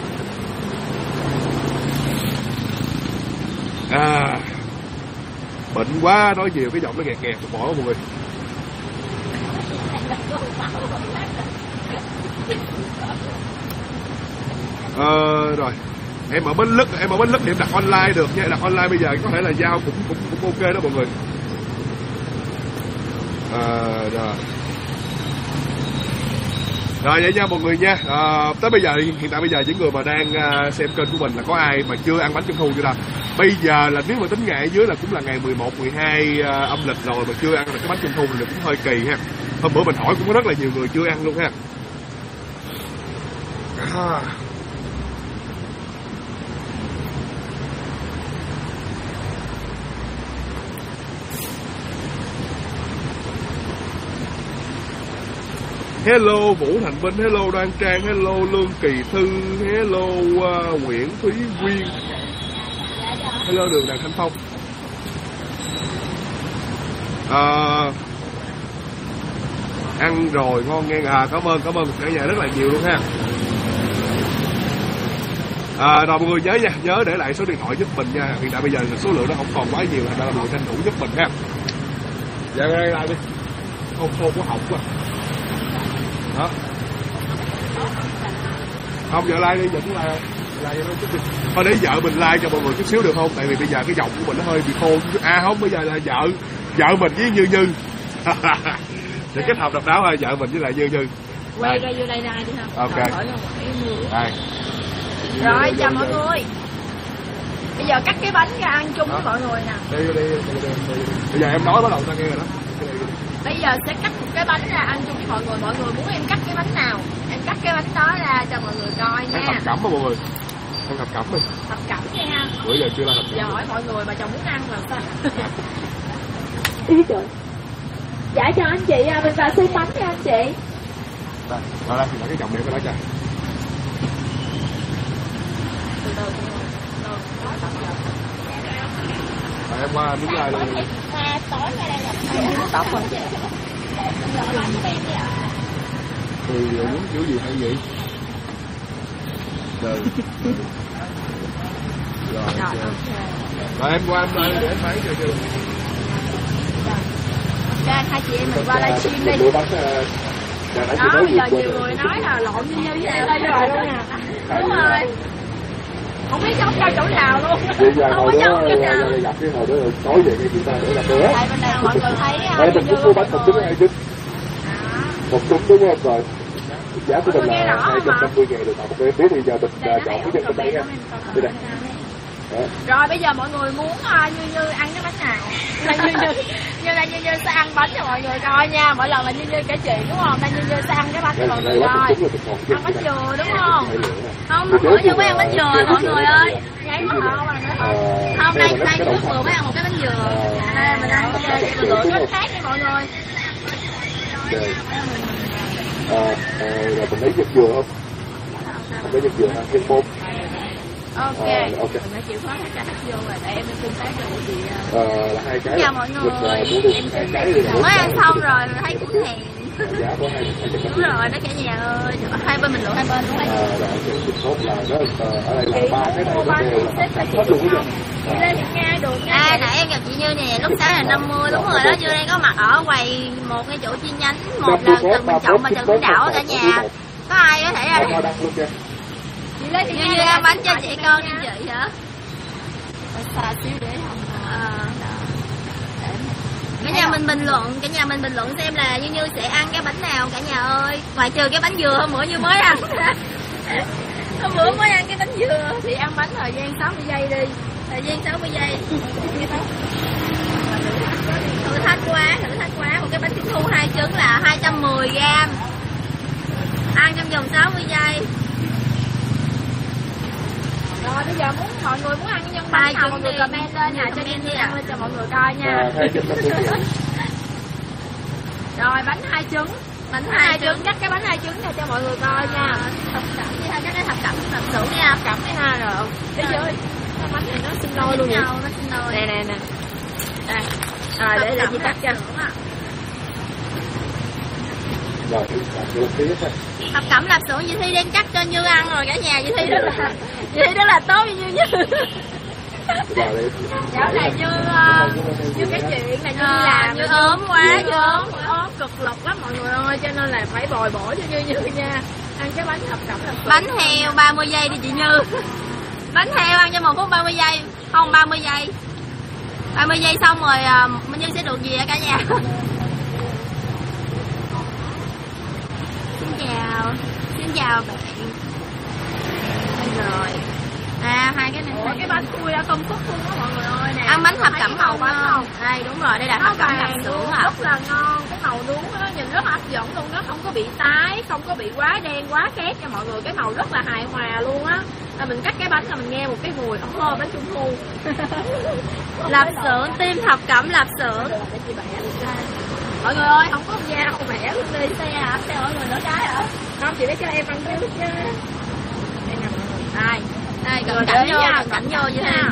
Bệnh quá, nói nhiều cái giọng nó nghẹt bỏ mọi người. Rồi em ở Bến Lức thì em đặt online được nha, đặt online bây giờ có thể là giao cũng ok đó mọi người. Rồi vậy nha mọi người nha. Tới bây giờ hiện tại bây giờ những người mà đang xem kênh của mình là có ai mà chưa ăn bánh trung thu chưa ta? Bây giờ là nếu mà tính ngày ở dưới là cũng là ngày 11-12 âm lịch rồi mà chưa ăn được cái bánh trung thu thì cũng hơi kỳ ha. Hôm bữa mình hỏi cũng có rất là nhiều người chưa ăn luôn ha. Hello Vũ Thành Vinh, hello Đoan Trang, hello Lương Kỳ Thư, hello Nguyễn Thúy Quyên, hello Đường Đàn Thanh Phong. Ăn rồi ngon nghe. Cảm ơn cả nhà rất là nhiều luôn ha. Rồi mọi người nhớ nha, nhớ để lại số điện thoại giúp mình nha. Hiện tại bây giờ số lượng nó không còn quá nhiều, thành ra là mọi người tranh thủ giúp mình ha. Dạ đây lại đi. Khô của họng quá. Đó. Không giờ like đi, giờ cũng like không? Like nó chút đi. Thôi để vợ mình like cho mọi người chút xíu được không? Tại vì bây giờ cái giọng của mình nó hơi bị khô. Không, bây giờ là vợ mình với Như Như. Để kết hợp độc đáo thôi, vợ mình với lại Như Như. Quay ra vô đây đi ha. Ok. Đây. Rồi chào mọi người. Bây giờ cắt cái bánh ra ăn chung với mọi người nè. Đi. Bây giờ em nói bắt đầu ta nghe rồi đó. Bây giờ sẽ cắt một cái bánh ra ăn chung với mọi người. Mọi người muốn em cắt cái bánh nào? Em cắt cái bánh đó ra cho mọi người coi nha. Ăn thập cẩm đó mọi người. Ăn thập cẩm đi. Thập cẩm nha. Bữa giờ chưa là thập cẩm. Giờ hỏi mọi người mà chồng muốn ăn là sao? Ý trời. Dạ cho anh chị mình vào xay bánh nha anh chị. Đây thì là cái chồng này cái đó cho. Em qua đứng lại luôn. Tối ra đây là tóc rồi. Thì muốn kiểu gì hay vậy? Rồi. Rồi em qua em lại để em thấy cho được. Ok, hai chị em mình qua livestream đi. Đó, bây giờ nhiều người nói là lộn như thế nào đây rồi luôn nè. Đúng rồi. Không biết giống ra chỗ nào luôn. Không có giống chỗ nào. Gặp cái hồi đó nói về cái chuyện ta để gặp nữa. Tại bên nào mọi người thấy mình cũng mua bánh 1 trứng 2 trứng. 1 trứng đúng không rồi? Giá của mình là 250.000 được một cái biết thì giờ mình chọn cái chân bên đây nha. Đây đây. Rồi bây giờ mọi người muốn Như ăn cái bánh nào? Như sẽ ăn bánh cho mọi người coi nha. Mỗi lần là Như kể chuyện đúng không? Nên Như sẽ ăn cái bánh cho mọi người coi. Ăn bánh dừa đúng không? Không, bữa Như mới ăn bánh dừa mọi người ơi. Vậy mà không ăn nữa không? Hôm nay trước vừa mới ăn một cái bánh dừa. Đây mình ăn vậy mình lựa cái khác nha mọi người. Rồi mình lấy dược dừa không? Mình lấy dược dừa ăn thêm bông. Ok, mình đã chịu khó hết cả hết vô rồi, tại em tương tác rồi chị. Là 2 cái. Chào mọi người, em mới ăn xong rồi, thấy cũng thèm. Đúng rồi, nó cả nhà ơi, hai bên mình lựa hai bên đúng không? Ở đây là 3 cái này nó đều là hết luôn á. Nãy em gặp chị Như nè, lúc sáng là 50, đúng rồi đó, Như đang có mặt ở quầy một cái chỗ chi nhánh, một là Trần Bình Trọng và Trần Bình Đạo ở cả nhà. Có ai có thể ra Như ăn bánh cho chị con cho chị hả? Xà xíu để cả nhà mình bình luận xem là Như sẽ ăn cái bánh nào cả nhà ơi. Ngoài trừ cái bánh dừa hôm bữa Như mới ăn. Hôm bữa mới ăn cái bánh dừa thì ăn bánh thời gian 60 giây đi. Thời gian 60 giây. Thử thách quá. Một cái bánh trứng thu 2 trứng là 210g. Ăn trong vòng 60 giây. Rồi bây giờ mọi người muốn ăn cái nhân bánh nào mọi người comment lên nha, cho Như ăn lên cho mọi người coi nha. Rồi bánh 2 trứng. Bánh 2 trứng, cắt cái bánh 2 trứng này cho mọi người coi nha. Thập cẩm đi ha, cắt cái thập cẩm thật sự nha, thập cẩm đi ha rồi. Thế chứ cái bánh này nó sinh đôi luôn vậy. Nó sinh đôi. Nè. Đây. Rồi để chị cắt cho. Rồi, thập cẩm lạp xưởng chị Thi đang cắt cho Như ăn rồi cả nhà. Chị Thi rất là tốt với Như. Dạo này Như cái chuyện này Như đi làm Như ốm quá, Như ốm cực lục lắm mọi người ơi, cho nên là phải bồi bổ cho Như nha. Ăn cái bánh thập cẩm lạp xưởng. Bánh heo 30 giây đi chị Như. Bánh heo ăn cho 1 phút 30 giây. Không 30 giây. 30 giây xong rồi Như sẽ được gì hả cả nhà? Xin chào bạn. Rồi. Hai cái này. Cái bánh khui đã công thức luôn đó mọi người ơi nè. Ăn bánh thập cẩm màu bánh không? Đây đúng rồi, đây là thập cẩm lạp xưởng à. Rất là ngon, cái màu nướng nó nhìn rất là hấp dẫn luôn, nó không có bị tái, không có bị quá đen quá khét cho mọi người, cái màu rất là hài hòa luôn á. Mình cắt cái bánh là mình nghe một cái mùi bánh trung thu. Lạp xưởng, tim thập cẩm lạp xưởng. Mọi người ơi, không có con dao mẹ luôn đi xe hả? Xe mọi người nói trái hả? Không, chị để cho em ăn trước chứ. Đây, cận cảnh vô vậy ha.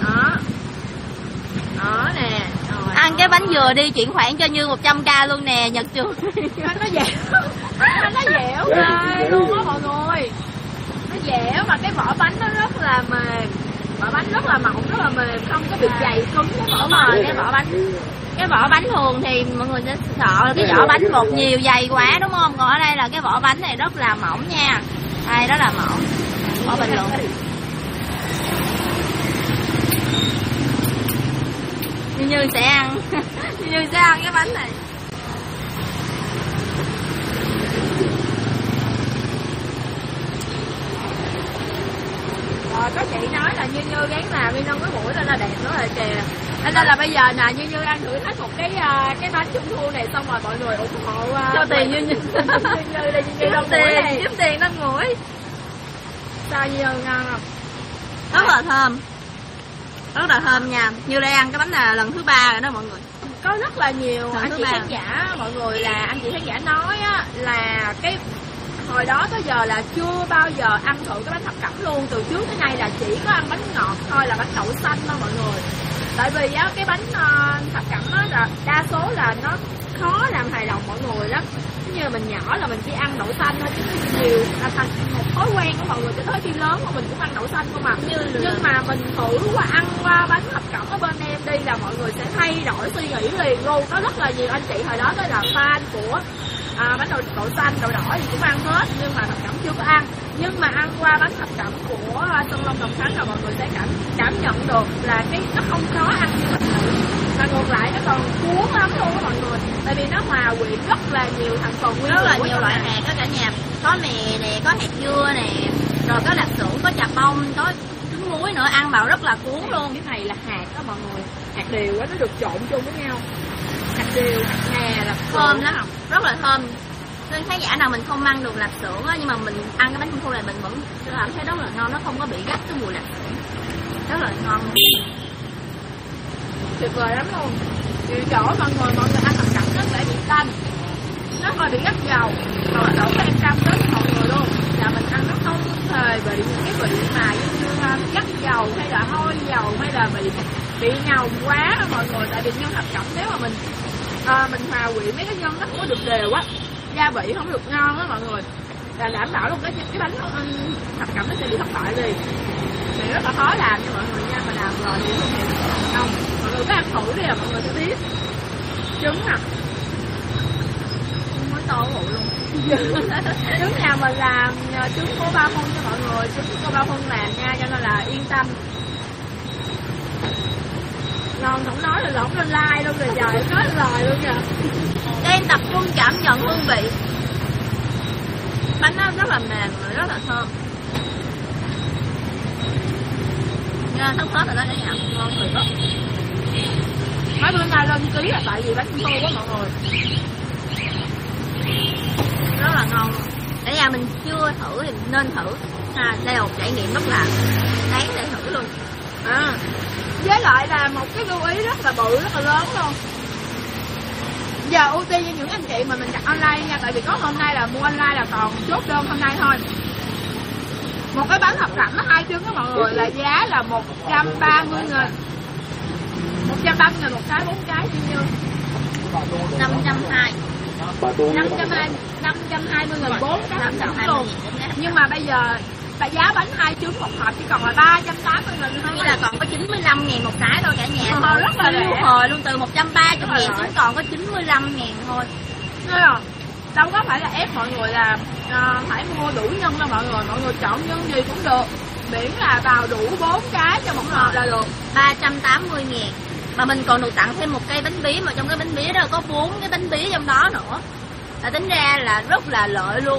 Đó nè. Rồi, ăn cái bánh dừa đi, chuyển khoản cho Như 100k luôn nè, Nhật Trường. Nó dẻo ghê luôn á mọi người. Nó dẻo mà cái vỏ bánh nó rất là mềm. Vỏ bánh rất là mỏng, rất là mềm, không có bị dày cứng cái vỏ bánh. Cái vỏ bánh thường thì mọi người sẽ sợ là cái vỏ bánh bột nhiều dày quá đúng không? Còn ở đây là cái vỏ bánh này rất là mỏng nha. Đây rất là mỏng. Bỏ bình luận. Như sẽ ăn. Như sẽ ăn cái bánh này. Có chị nói là Như gán làm đi nông cái mũi lên là đẹp nữa rồi kìa. Nên là bây giờ nè Như đang thử thách một cái bánh trung thu này, xong rồi mọi người ủng hộ cho tiền Như đây Như đông mũi, giúp tiền đông mũi. Sao Như ngon không? Rất là thơm nha. Như đây ăn cái bánh là lần thứ 3 rồi đó mọi người. Có rất là nhiều anh chị khán giả mọi người là anh chị khán giả nói á, là cái hồi đó tới giờ là chưa bao giờ ăn thử cái bánh thập cẩm luôn. Từ trước tới nay là chỉ có ăn bánh ngọt thôi, là bánh đậu xanh thôi mọi người. Tại vì á cái bánh thập cẩm á là đa số là nó khó làm hài lòng mọi người lắm. Như mình nhỏ là mình chỉ ăn đậu xanh thôi, chứ nhiều là thành một thói quen của mọi người, cho tới khi lớn mà mình cũng ăn đậu xanh không mà. Nhưng mà mình thử ăn qua bánh thập cẩm ở bên em đi là mọi người sẽ thay đổi suy nghĩ liền luôn. Có rất là nhiều anh chị hồi đó tới là fan của bánh đậu xanh, đậu đỏ thì cũng ăn hết, nhưng mà thập cẩm chưa có ăn. Nhưng mà ăn qua bánh thập cẩm của Sơn Long Đồng Khánh là mọi người sẽ cảm nhận được là cái nó không khó ăn như mình nghĩ, mà ngược lại nó còn cuốn lắm luôn á mọi người. Tại vì nó hòa quyện rất là nhiều thành phần nguyên liệu, rất là nhiều loại hạt đó cả nhà. Có mè nè, có hạt dưa nè, rồi có lạp xưởng, có chà bông, có trứng muối nữa, ăn vào rất là cuốn luôn. Cái này là hạt đó mọi người, hạt điều á, nó được trộn chung với nhau. Hạt điều, hạt ngà là Thơm lắm, rất là thơm. Nên khán giả nào mình không ăn được lạp xưởng á, nhưng mà mình ăn cái bánh trung thu này mình vẫn cảm thấy rất là ngon, nó không có bị gắt cái mùi lạp xưởng, rất là ngon. Tuyệt vời lắm luôn. Nhiều chỗ mọi người ăn thập cẩm nó sẽ bị tanh, nó hơi bị gắt dầu, rồi đổ cái em cam tới cho mọi người luôn. Là mình ăn nó không hề bị những cái vị mà giống như gắt dầu hay là hôi dầu hay là bị nhàu quá mọi người. Tại vì nhân thập cẩm nếu mà mình hòa quyện mấy cái nhân nó không có được đều á, gia vị không được ngon á mọi người, là đảm bảo luôn cái bánh thập cẩm nó sẽ bị thất bại liền. Này rất là khó làm cho mọi người nha, mà làm rồi thì không thể không. Mọi người cứ ăn thử đi là mọi người sẽ biết. Trứng nè, Mới to ủ luôn. trứng nhà mình làm trứng của Ba Phân cho mọi người, trứng của Ba Phân làm nha, cho nên là yên tâm. Ngon không nói là lỏng lên like luôn rồi, trời nói lời luôn kìa. Để em tập trung cảm nhận hương vị. Bánh nó rất là mềm và rất là thơm. Nha, thấm hết rồi đó cả nhà, ngon tuyệt lắm. Mấy bữa nay lên ký là tại vì bánh trung thu quá mọi người. Rất là ngon. Cả nhà mình chưa thử thì nên thử. Đây là một trải nghiệm rất là đáng để thử luôn. Với lại là một cái lưu ý rất là bự, rất là lớn luôn. Giờ ưu tiên cho những anh chị mà mình đặt online nha, tại vì có hôm nay là mua online là còn chốt đơn hôm nay thôi. Một cái bánh thập cẩm 2 trứng đó mọi người là giá là 130.000. 130.000 một cái, 4 cái bao nhiêu? 520. 520.000 4 cái thập cẩm luôn. Nhưng mà bây giờ giá bánh 2 trứng một hộp chỉ còn là 380.000 thôi. Nghĩa là còn có 95.000 một cái thôi cả nhà. Rất là rẻ. Hồi luôn, từ 130.000 xuống còn có 95.000 thôi. Thấy không? Đâu có phải là ép mọi người là phải mua đủ nhân đâu mọi người chọn nhân gì cũng được, miễn là vào đủ 4 cái cho một hộp là được. 380.000. Mà mình còn được tặng thêm một cây bánh bí, mà trong cái bánh bí đó có 4 cái bánh bí trong đó nữa. Là tính ra là rất là lợi luôn.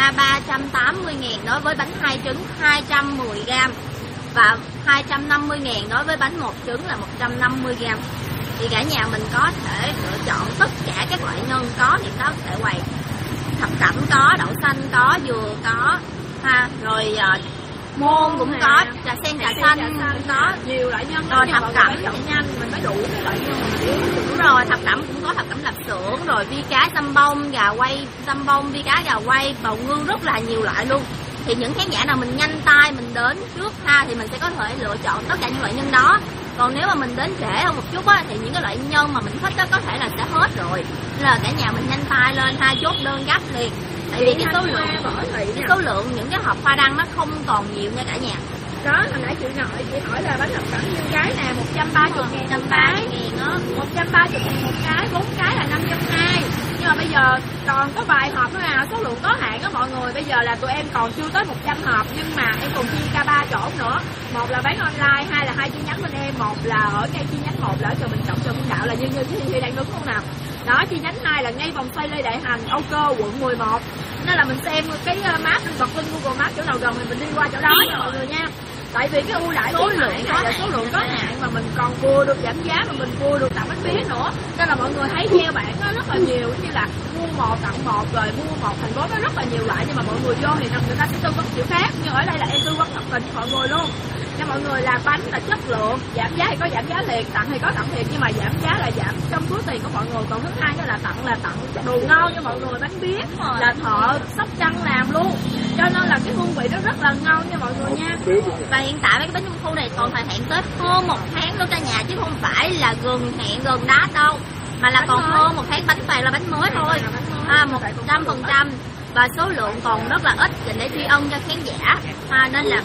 380.000 đối với bánh 2 trứng 210g và 250.000 đối với bánh 1 trứng là 150g. Thì cả nhà mình có thể lựa chọn tất cả các loại nhân có thì có thể quầy. Thập cẩm có, đậu xanh có, dừa có, rồi môn cũng có, trà sen trà xanh cũng có, nhiều loại nhân. Rồi thập cẩm chọn nhanh mình mới đủ cái loại nhân. Đúng rồi, thập cẩm cũng có thập cẩm lạp xưởng, rồi vi cá dăm bông, gà quay dăm bông, vi cá gà quay, bầu ngư, rất là nhiều loại luôn. Thì những khán giả nào mình nhanh tay mình đến trước thì mình sẽ có thể lựa chọn tất cả những loại nhân đó. Còn nếu mà mình đến trễ hơn một chút thì những cái loại nhân mà mình thích đó có thể là sẽ hết rồi. Nên là cả nhà mình nhanh tay lên chốt đơn gấp liền. Tại vì cái số lượng những cái hộp hoa đăng nó không còn nhiều nha cả nhà. Đó, hồi nãy chị hỏi là bánh thập cẩm nhân cái nè, 130.000 một cái, 130.000 một cái, 4 cái là 520. Nhưng mà bây giờ còn có vài hộp nữa nào, số lượng có hạn đó mọi người. Bây giờ là tụi em còn chưa tới 100 hộp, nhưng mà em còn chia ra 3 chỗ nữa. Một là bán online, hai là 2 chi nhánh bên em, một là ở ngay chi nhánh 1 là ở chợ Bình Trọng, chợ Minh Đạo là như Thi đang đứng luôn nào. Đó, chi nhánh 2 là ngay vòng xoay Lê Đại Hành, Âu Cơ, quận 11. Nên là mình xem cái map, mình bật lên Google Maps chỗ nào gần mình đi qua chỗ đó nha mọi người nha. Tại vì cái ưu đãi số lượng này là số lượng có hạn mà mình còn vừa được giảm giá mà mình vừa được tặng bánh bí nữa. Nên là mọi người thấy gieo bản nó rất là nhiều, như là mua 1 tặng 1 rồi mua 1 thành phố, nó rất là nhiều loại. Nhưng mà mọi người vô thì người ta sẽ tư vấn kiểu khác, nhưng ở đây là em tư vấn thật tình cho mọi người luôn. Cho mọi người là bánh là chất lượng, giảm giá thì có giảm giá liền, tặng thì có tặng thiệt, nhưng mà giảm giá là giảm trong túi tiền của mọi người. Còn thứ hai đó là tặng đồ ngon cho mọi người, bánh bí là thợ Sóc Trăng làm luôn, cho nên là cái hương vị nó rất là ngon nha mọi người nha. Và hiện tại mấy cái bánh trung thu này còn thời hạn tới hơn 1 tháng luôn cả nhà, chứ không phải là gần hẹn gần đát đâu, mà là còn hơn 1 tháng. Bánh này là bánh mới thôi, 100%. Và số lượng còn rất là ít để tri ân cho khán giả, nên là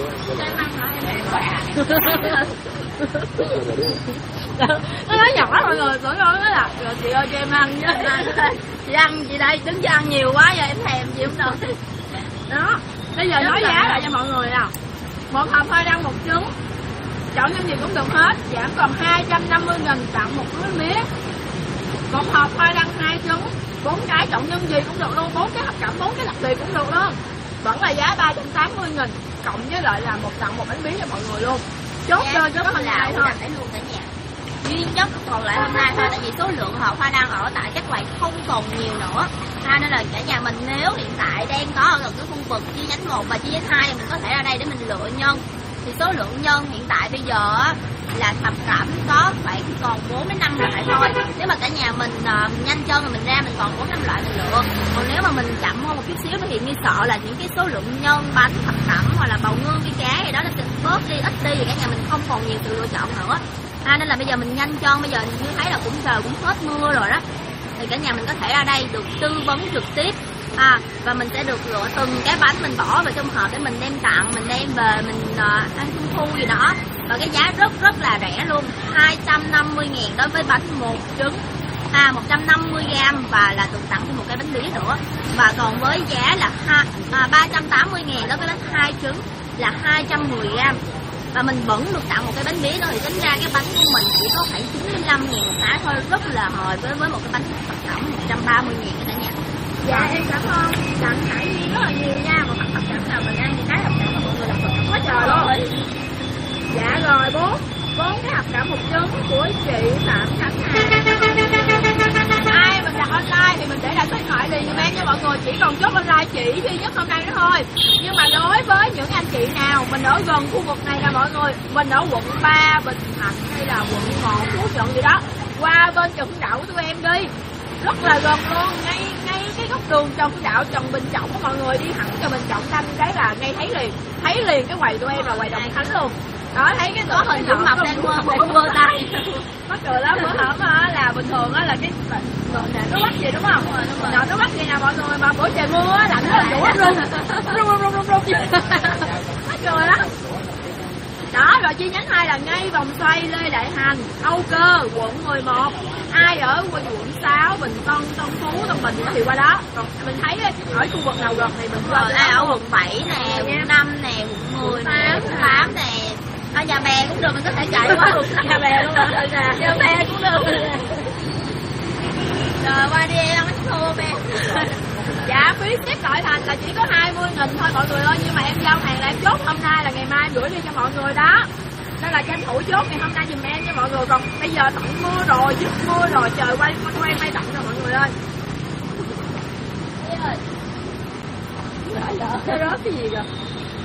nó nói nhỏ mọi người, tưởng nói là rồi chị ơi cho em ăn chứ. Chị ăn, chị đây đứng cho ăn nhiều quá giờ em thèm chị không được. Đó, bây giờ nói giá lại cho mọi người nào. Một hộp hoa đăng 1 trứng, chọn nhân gì cũng được hết, giảm còn 250.000 tặng 1 túi mía. Một hộp hoa đăng 2 trứng, 4 cái chọn nhân gì cũng được luôn, 4 cái hộp cẩm, 4 cái đặc biệt cũng được luôn. Vẫn là giá 380.000. cộng với lại là 1 tặng 1 bánh bí cho mọi người luôn. Chốt đơn chốt hôm nay thôi. Để luôn cả nhà. Duy nhất còn lại hôm nay thôi, tại vì số lượng hộp hoa đang ở tại các quầy không còn nhiều nữa. Nên là cả nhà mình nếu hiện tại đang có ở gần cái khu vực chi nhánh 1 và chi nhánh 2 thì mình có thể ra đây để mình lựa nhân. Thì số lượng nhân hiện tại bây giờ là thập cẩm có khoảng còn 4 đến 5 loại thôi. Nếu mà cả nhà mình nhanh chân rồi mình ra mình còn 4-5 loại mình lựa. Còn nếu mà mình chậm hơn một chút xíu thì Nghi sợ là những cái số lượng nhân, bánh, thập cẩm hoặc là bào ngư với cá thì đó nó sẽ bớt đi, ít đi thì cả nhà mình không còn nhiều sự lựa chọn nữa. Nên là bây giờ mình nhanh chân, bây giờ như thấy là cũng trời cũng hết mưa rồi đó. Thì cả nhà mình có thể ra đây được tư vấn trực tiếp. Và mình sẽ được lựa từng cái bánh mình bỏ vào trong hộp để mình đem tặng, mình đem về mình ăn trung thu gì đó. Và cái giá rất là rẻ luôn, 250.000 đối với bánh 1 trứng, 150g và là được tặng thêm một cái bánh bí nữa. Và còn với giá là 380.000 đối với bánh 2 trứng là 210g. Và mình vẫn được tặng một cái bánh bí nữa thì tính ra cái bánh của mình chỉ có khoảng 95.000 một cái thôi, rất là hời với một cái bánh thập cẩm 130.000 cả nhà. Dạ em cảm ơn Đặng Hải Nhi rất là nhiều nha. Mà mặt thập cẩm nào mình ăn thì cái thập cẩm mà mọi người đặt thập cẩm quá trời luôn. Dạ rồi 4 cái thập cẩm 1 trứng của chị Phạm Khánh Hà. Ai mình đặt online thì mình để lại số điện thoại liền giùm em nha mọi người. Chỉ còn chốt online chỉ duy nhất hôm nay nữa thôi. Nhưng mà đối với những anh chị nào mình ở gần khu vực này là mọi người, mình ở quận 3, Bình Thạnh hay là quận 1, Phú Nhuận gì đó, qua bên Trần Hưng Đạo của tụi em đi, rất là gần luôn, ngay cái góc đường Trần Hưng Đạo, Trần Bình Trọng của mọi người, đi thẳng cho Bình Trọng Thanh cái là ngay thấy liền cái quầy tụi em là quầy Đồng Khánh luôn. Đó, thấy cái có hình Dũng Mập đang quơ tay. Mắc cười lắm, bữa hổm là bình thường là cái nó bắt gì đúng không? Rồi nó bắt gì nào mọi người, mà bữa trời mưa lạnh nó đủ rung. Mắc cười lắm. Đó, rồi chi nhánh 2 là ngay vòng xoay Lê Đại Hành, Âu Cơ, quận 11. Ai ở quận 6, Bình Tân, Tân Phú, Tân Bình thì qua đó. Còn mình thấy ở khu vực nào gần thì mình qua. Ở quận 7 nè, quận 5 nè, quận 10 nè, quận 8 nè. Nhà bè cũng được, mình có thể chạy qua được Nhà Bè luôn rồi. Nhà Bè cũng được. Rồi qua đi em ăn bánh thua em. Dạ phí ship nội thành là chỉ có 20.000 thôi mọi người ơi. Nhưng mà em giao hàng là em chốt hôm nay là ngày mai em gửi đi cho mọi người đó. Nên là tranh thủ chốt ngày hôm nay giùm em nha mọi người. Còn bây giờ tận mưa rồi, dứt mưa rồi, trời quay may tận rồi mọi người ơi. Cái rớt cái gì rồi?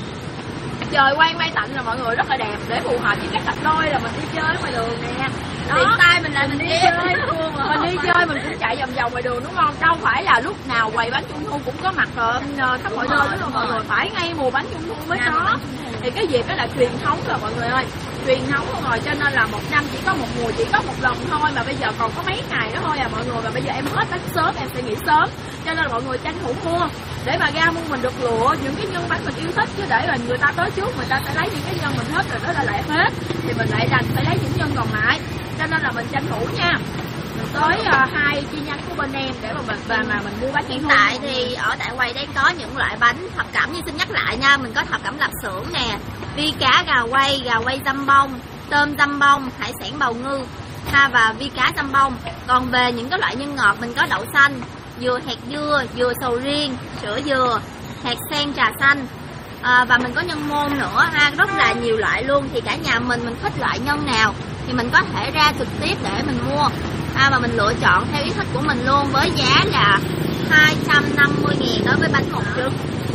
Trời quang mây tạnh là mọi người, rất là đẹp để phù hợp với các cặp đôi là mình đi chơi ngoài đường nè. Tiện tay mình lại mình đi chơi, mình đi chơi mình cũng chạy vòng vòng ngoài đường đúng không? Đâu phải là lúc nào quầy bánh trung thu cũng có mặt ở khắp mọi nơi đúng không mọi người? Phải ngay mùa bánh trung thu mới có. Thì cái dịp đó là truyền thống rồi mọi người ơi, truyền thống rồi, cho nên là một năm chỉ có một mùa, chỉ có một lần thôi, mà bây giờ còn có mấy ngày nữa thôi à mọi người. Và bây giờ em hết bánh sớm em sẽ nghỉ sớm, cho nên là mọi người tranh thủ mua để mà ra mua mình được lựa những cái nhân bánh mình yêu thích, chứ để mà người ta tới trước người ta sẽ lấy những cái nhân mình hết rồi đó là lại hết thì mình lại đành phải lấy những nhân còn lại, cho nên là mình tranh thủ nha. Tới 2 chi nhánh của bên em để mà mình mua bánh. Hiện tại thì ở tại quầy đang có những loại bánh thập cẩm, như xin nhắc lại nha, mình có thập cẩm lạp xưởng nè, vi cá gà quay dăm bông, tôm dăm bông, hải sản bào ngư và vi cá dăm bông. Còn về những cái loại nhân ngọt mình có đậu xanh, dừa hạt dưa, dừa sầu riêng, sữa dừa, hạt sen trà xanh, và mình có nhân môn nữa ha, rất là nhiều loại luôn. Thì cả nhà mình thích loại nhân nào thì mình có thể ra trực tiếp để mình mua và mình lựa chọn theo ý thích của mình luôn, với giá là 250.000 đối với bánh 1 trứng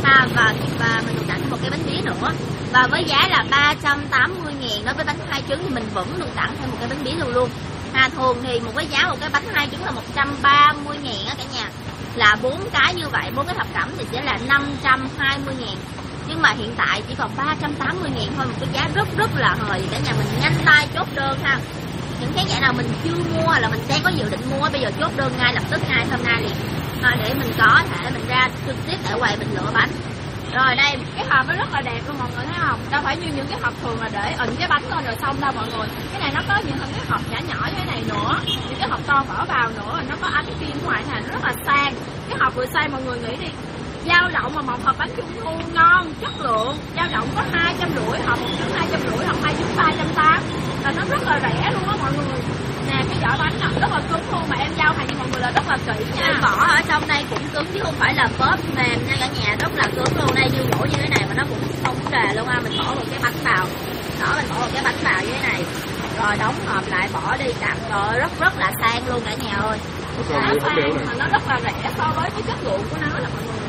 và mình được tặng một cái bánh bí nữa. Và với giá là 380.000 đối với bánh 2 trứng thì mình vẫn được tặng thêm một cái bánh bí luôn. Thường thì một cái giá một cái bánh 2 trứng là 130.000 á cả nhà, là 4 cái như vậy, 4 cái thập cẩm thì sẽ là 520.000. Nhưng mà hiện tại chỉ còn 380.000 thôi, một cái giá rất là hời. Cả nhà mình nhanh tay chốt đơn ha. Những khán giả nào mình chưa mua là mình đang có dự định mua, bây giờ chốt đơn ngay lập tức, ngay hôm nay liền, để mình có thể mình ra trực tiếp tại quầy mình lựa bánh. Rồi đây, cái hộp nó rất là đẹp luôn mọi người thấy không? Đâu phải như những cái hộp thường là để ẩn cái bánh lên rồi xong đâu mọi người. Cái này nó có những cái hộp nhỏ như thế này nữa, những cái hộp to bỏ vào nữa, nó có ánh phim ngoài này, nó rất là sang. Cái hộp vừa size mọi người nghĩ đi, dao động mà một hộp bánh trung thu ngon chất lượng dao động có 250, hộp 1 trứng 250, hộp 2 trứng 380, là nó rất là rẻ luôn á mọi người. Nè cái vỏ bánh nè rất là cứng luôn, mà em giao hàng cho mọi người là rất là kỹ nha. Vỏ ở trong đây cũng cứng chứ không phải là bóp mềm nha cả nhà, rất là cứng luôn. Đây như gỗ như thế này mà nó cũng không đề luôn ha. Mình bỏ một cái bánh vào đó, mình bỏ một cái bánh vào như thế này rồi đóng hộp lại bỏ đi đặt rồi rất là sang luôn cả nhà ơi. Nó sang mà nó rất là rẻ so với cái chất lượng của nó là mọi người.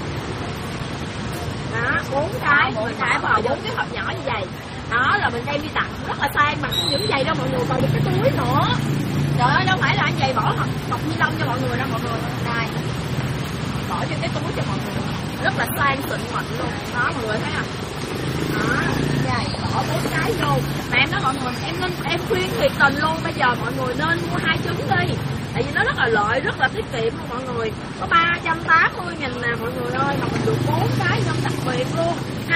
Đó, 4 cái vào 4 cái hộp nhỏ như vậy. Đó là mình đem đi tặng rất là sang, mà không những vậy đâu mọi người, còn được cái túi nữa. Trời ơi, đâu phải là anh vậy bỏ bọc ni lông cho mọi người đâu mọi người. Đây, bỏ cho cái túi cho mọi người, rất là sang xịn mịn luôn. Đó mọi người thấy không? Đó, vậy bỏ 4 cái vô. Mà em nói mọi người, em khuyên thiệt tình luôn, bây giờ mọi người nên mua 2 trứng đi. Tại vì nó rất là lợi, rất là tiết kiệm luôn mọi người. Có 380.000 nè mọi người ơi, mà mình được 4 cái nhân đặc biệt luôn.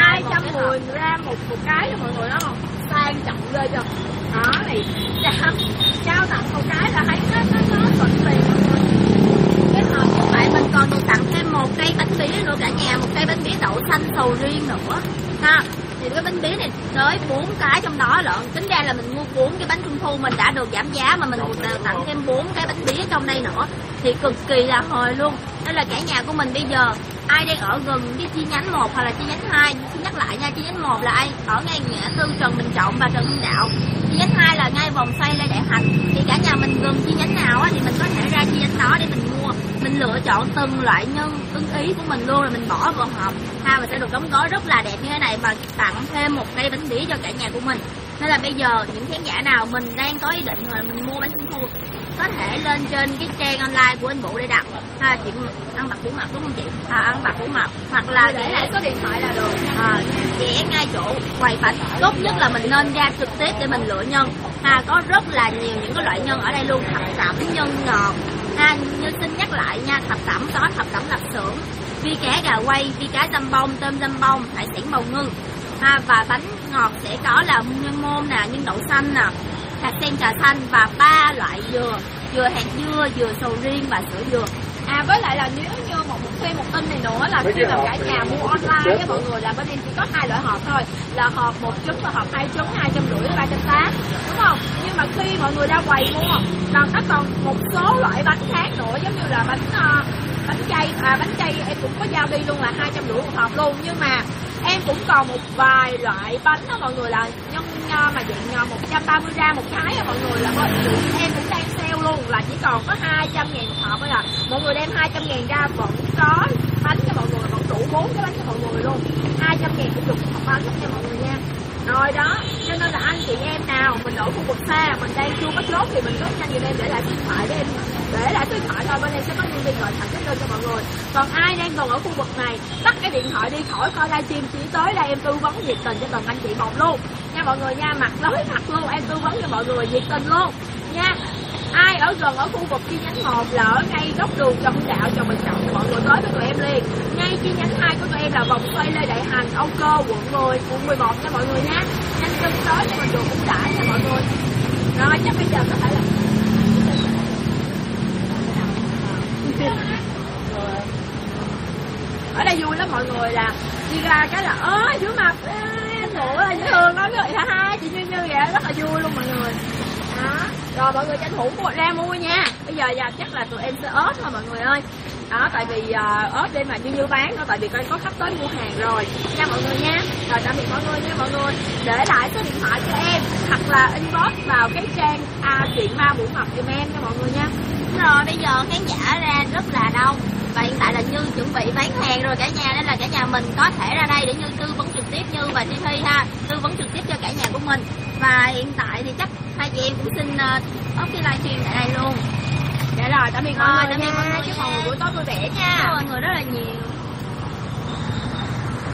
210g một cái cho mọi người đó, sang trọng ghê chưa. Đó này, trao tặng một cái là thấy nó thuận tiền mọi người. Cái hộp như vậy mình còn được tặng thêm một cây bánh bí nữa cả nhà, một cây bánh bí đậu xanh sầu riêng nữa ha. Thì cái bánh bí này tới 4 cái trong đó lận. Tính ra là mình mua 4 cái bánh trung thu mình đã được giảm giá, mà mình còn tặng thêm 4 cái bánh bí trong đây nữa thì cực kỳ là hời luôn. Nên là cả nhà của mình bây giờ ai đang ở gần cái chi nhánh 1 hoặc là chi nhánh 2, xin nhắc lại nha, chi nhánh 1 là ai ở ngay ngã tư Trần Bình Trọng và Trần Hưng Đạo, chi nhánh 2 là ngay vòng xoay Lê Đại Hành. Thì cả nhà mình gần chi nhánh nào á thì mình có thể ra chi nhánh đó để mình mua, mình lựa chọn từng loại nhân ưng ý của mình luôn, rồi mình bỏ vào hộp ha, mình sẽ được đóng gói rất là đẹp như thế này và tặng thêm một cây bánh bí cho cả nhà của mình. Nên là bây giờ những khán giả nào mình đang có ý định là mình mua bánh trung thu có thể lên trên cái trang online của anh Vũ để đặt ha. Chị ăn bạc củ mập đúng không chị? Ăn bạc củ mập hoặc là để lại số điện thoại là được. Ghé ngay chỗ quầy bánh, tốt nhất là mình nên ra trực tiếp để mình lựa nhân ha. Có rất là nhiều những cái loại nhân ở đây luôn, thập cẩm, nhân ngọt ha. Như xin nhắc lại nha, thập cẩm có thập cẩm lạp xưởng, vi cá gà quay, vi cá dăm bông, tôm dăm bông, hải sản bào ngư ha. Và bánh ngọt sẽ có là nhân môn nè, nhân đậu xanh nè, hạt sen trà xanh và 3 loại dừa, dừa hạt dưa, dừa sầu riêng và sữa dừa. Với lại là nếu như một tin này nữa là khi mà cả nhà mua online với mọi người là bên em chỉ có 2 loại hộp thôi, là hộp 1 trứng và hộp 2 trứng, 250 đến 380, đúng không? Nhưng mà khi mọi người ra quầy mua còn nó còn một số loại bánh khác nữa, giống như là bánh chay em cũng có giao đi luôn là 250 một hộp luôn. Nhưng mà em cũng còn một vài loại bánh đó mọi người, là nhân mà dạng 130g một cái đó mọi người, là em cũng đang sale luôn, là chỉ còn có 200.000 một hộp thôi à. Mọi người đem 200.000 ra vẫn có bánh cho mọi người, vẫn đủ 4 cái bánh cho mọi người luôn. 200.000 cũng được một hộp bánh nha mọi người nha. Rồi đó, cho nên là anh chị em nào mình ở khu vực xa, mình đang chưa có chốt thì mình rất nhanh giùm em để lại số điện thoại để em để lại số điện thoại thôi, bên em sẽ có nhân viên gọi thẳng cái đơn cho mọi người. Còn ai đang còn ở khu vực này, tắt cái điện thoại đi, khỏi coi livestream, chỉ tới đây em tư vấn nhiệt tình cho từng anh chị một luôn nha mọi người nha, mặt nói mặt luôn, em tư vấn cho mọi người nhiệt tình luôn nha. Ai ở gần ở khu vực chi nhánh 1 là ở ngay góc đường Trần Hưng Đạo, Trần Bình Trọng thì mọi người tới với tụi em liền. Ngay chi nhánh 2 của tụi em là vòng xoay Lê Đại Hành, Âu Cơ, quận 10, quận 11 nha mọi người nha. Nhanh chân tới cho mình được ưu đãi nha mọi người. Rồi chắc bây giờ có thể là ở đây vui lắm mọi người, là đi ra cái là dưới mặt ngủ là dễ thương nói với ha chị như vậy, rất là vui luôn mọi người. Đó, rồi mọi người tranh thủ ra mua nha. Bây giờ chắc là tụi em sẽ ớt thôi mọi người ơi. Đó, tại vì ớt đây mà như bán đó, tại vì có khách tới mua hàng rồi nha mọi người nha. Rồi tạm biệt mọi người nha mọi người. Để lại số điện thoại cho em hoặc là inbox vào cái trang chuyện ma Vũ Mập giùm em nha mọi người nha. Rồi bây giờ khán giả ra rất là đông và hiện tại là Như chuẩn bị bán hàng rồi cả nhà, nên là cả nhà mình có thể ra đây để Như tư vấn trực tiếp, Như và Thi Thi ha, tư vấn trực tiếp cho cả nhà của mình. Và hiện tại thì chắc hai chị em cũng xin off cái livestream tại đây luôn. Dạ rồi, tạm biệt mọi người nha. Chúc mọi người buổi tối vui vẻ nha. Mọi người rất là nhiều.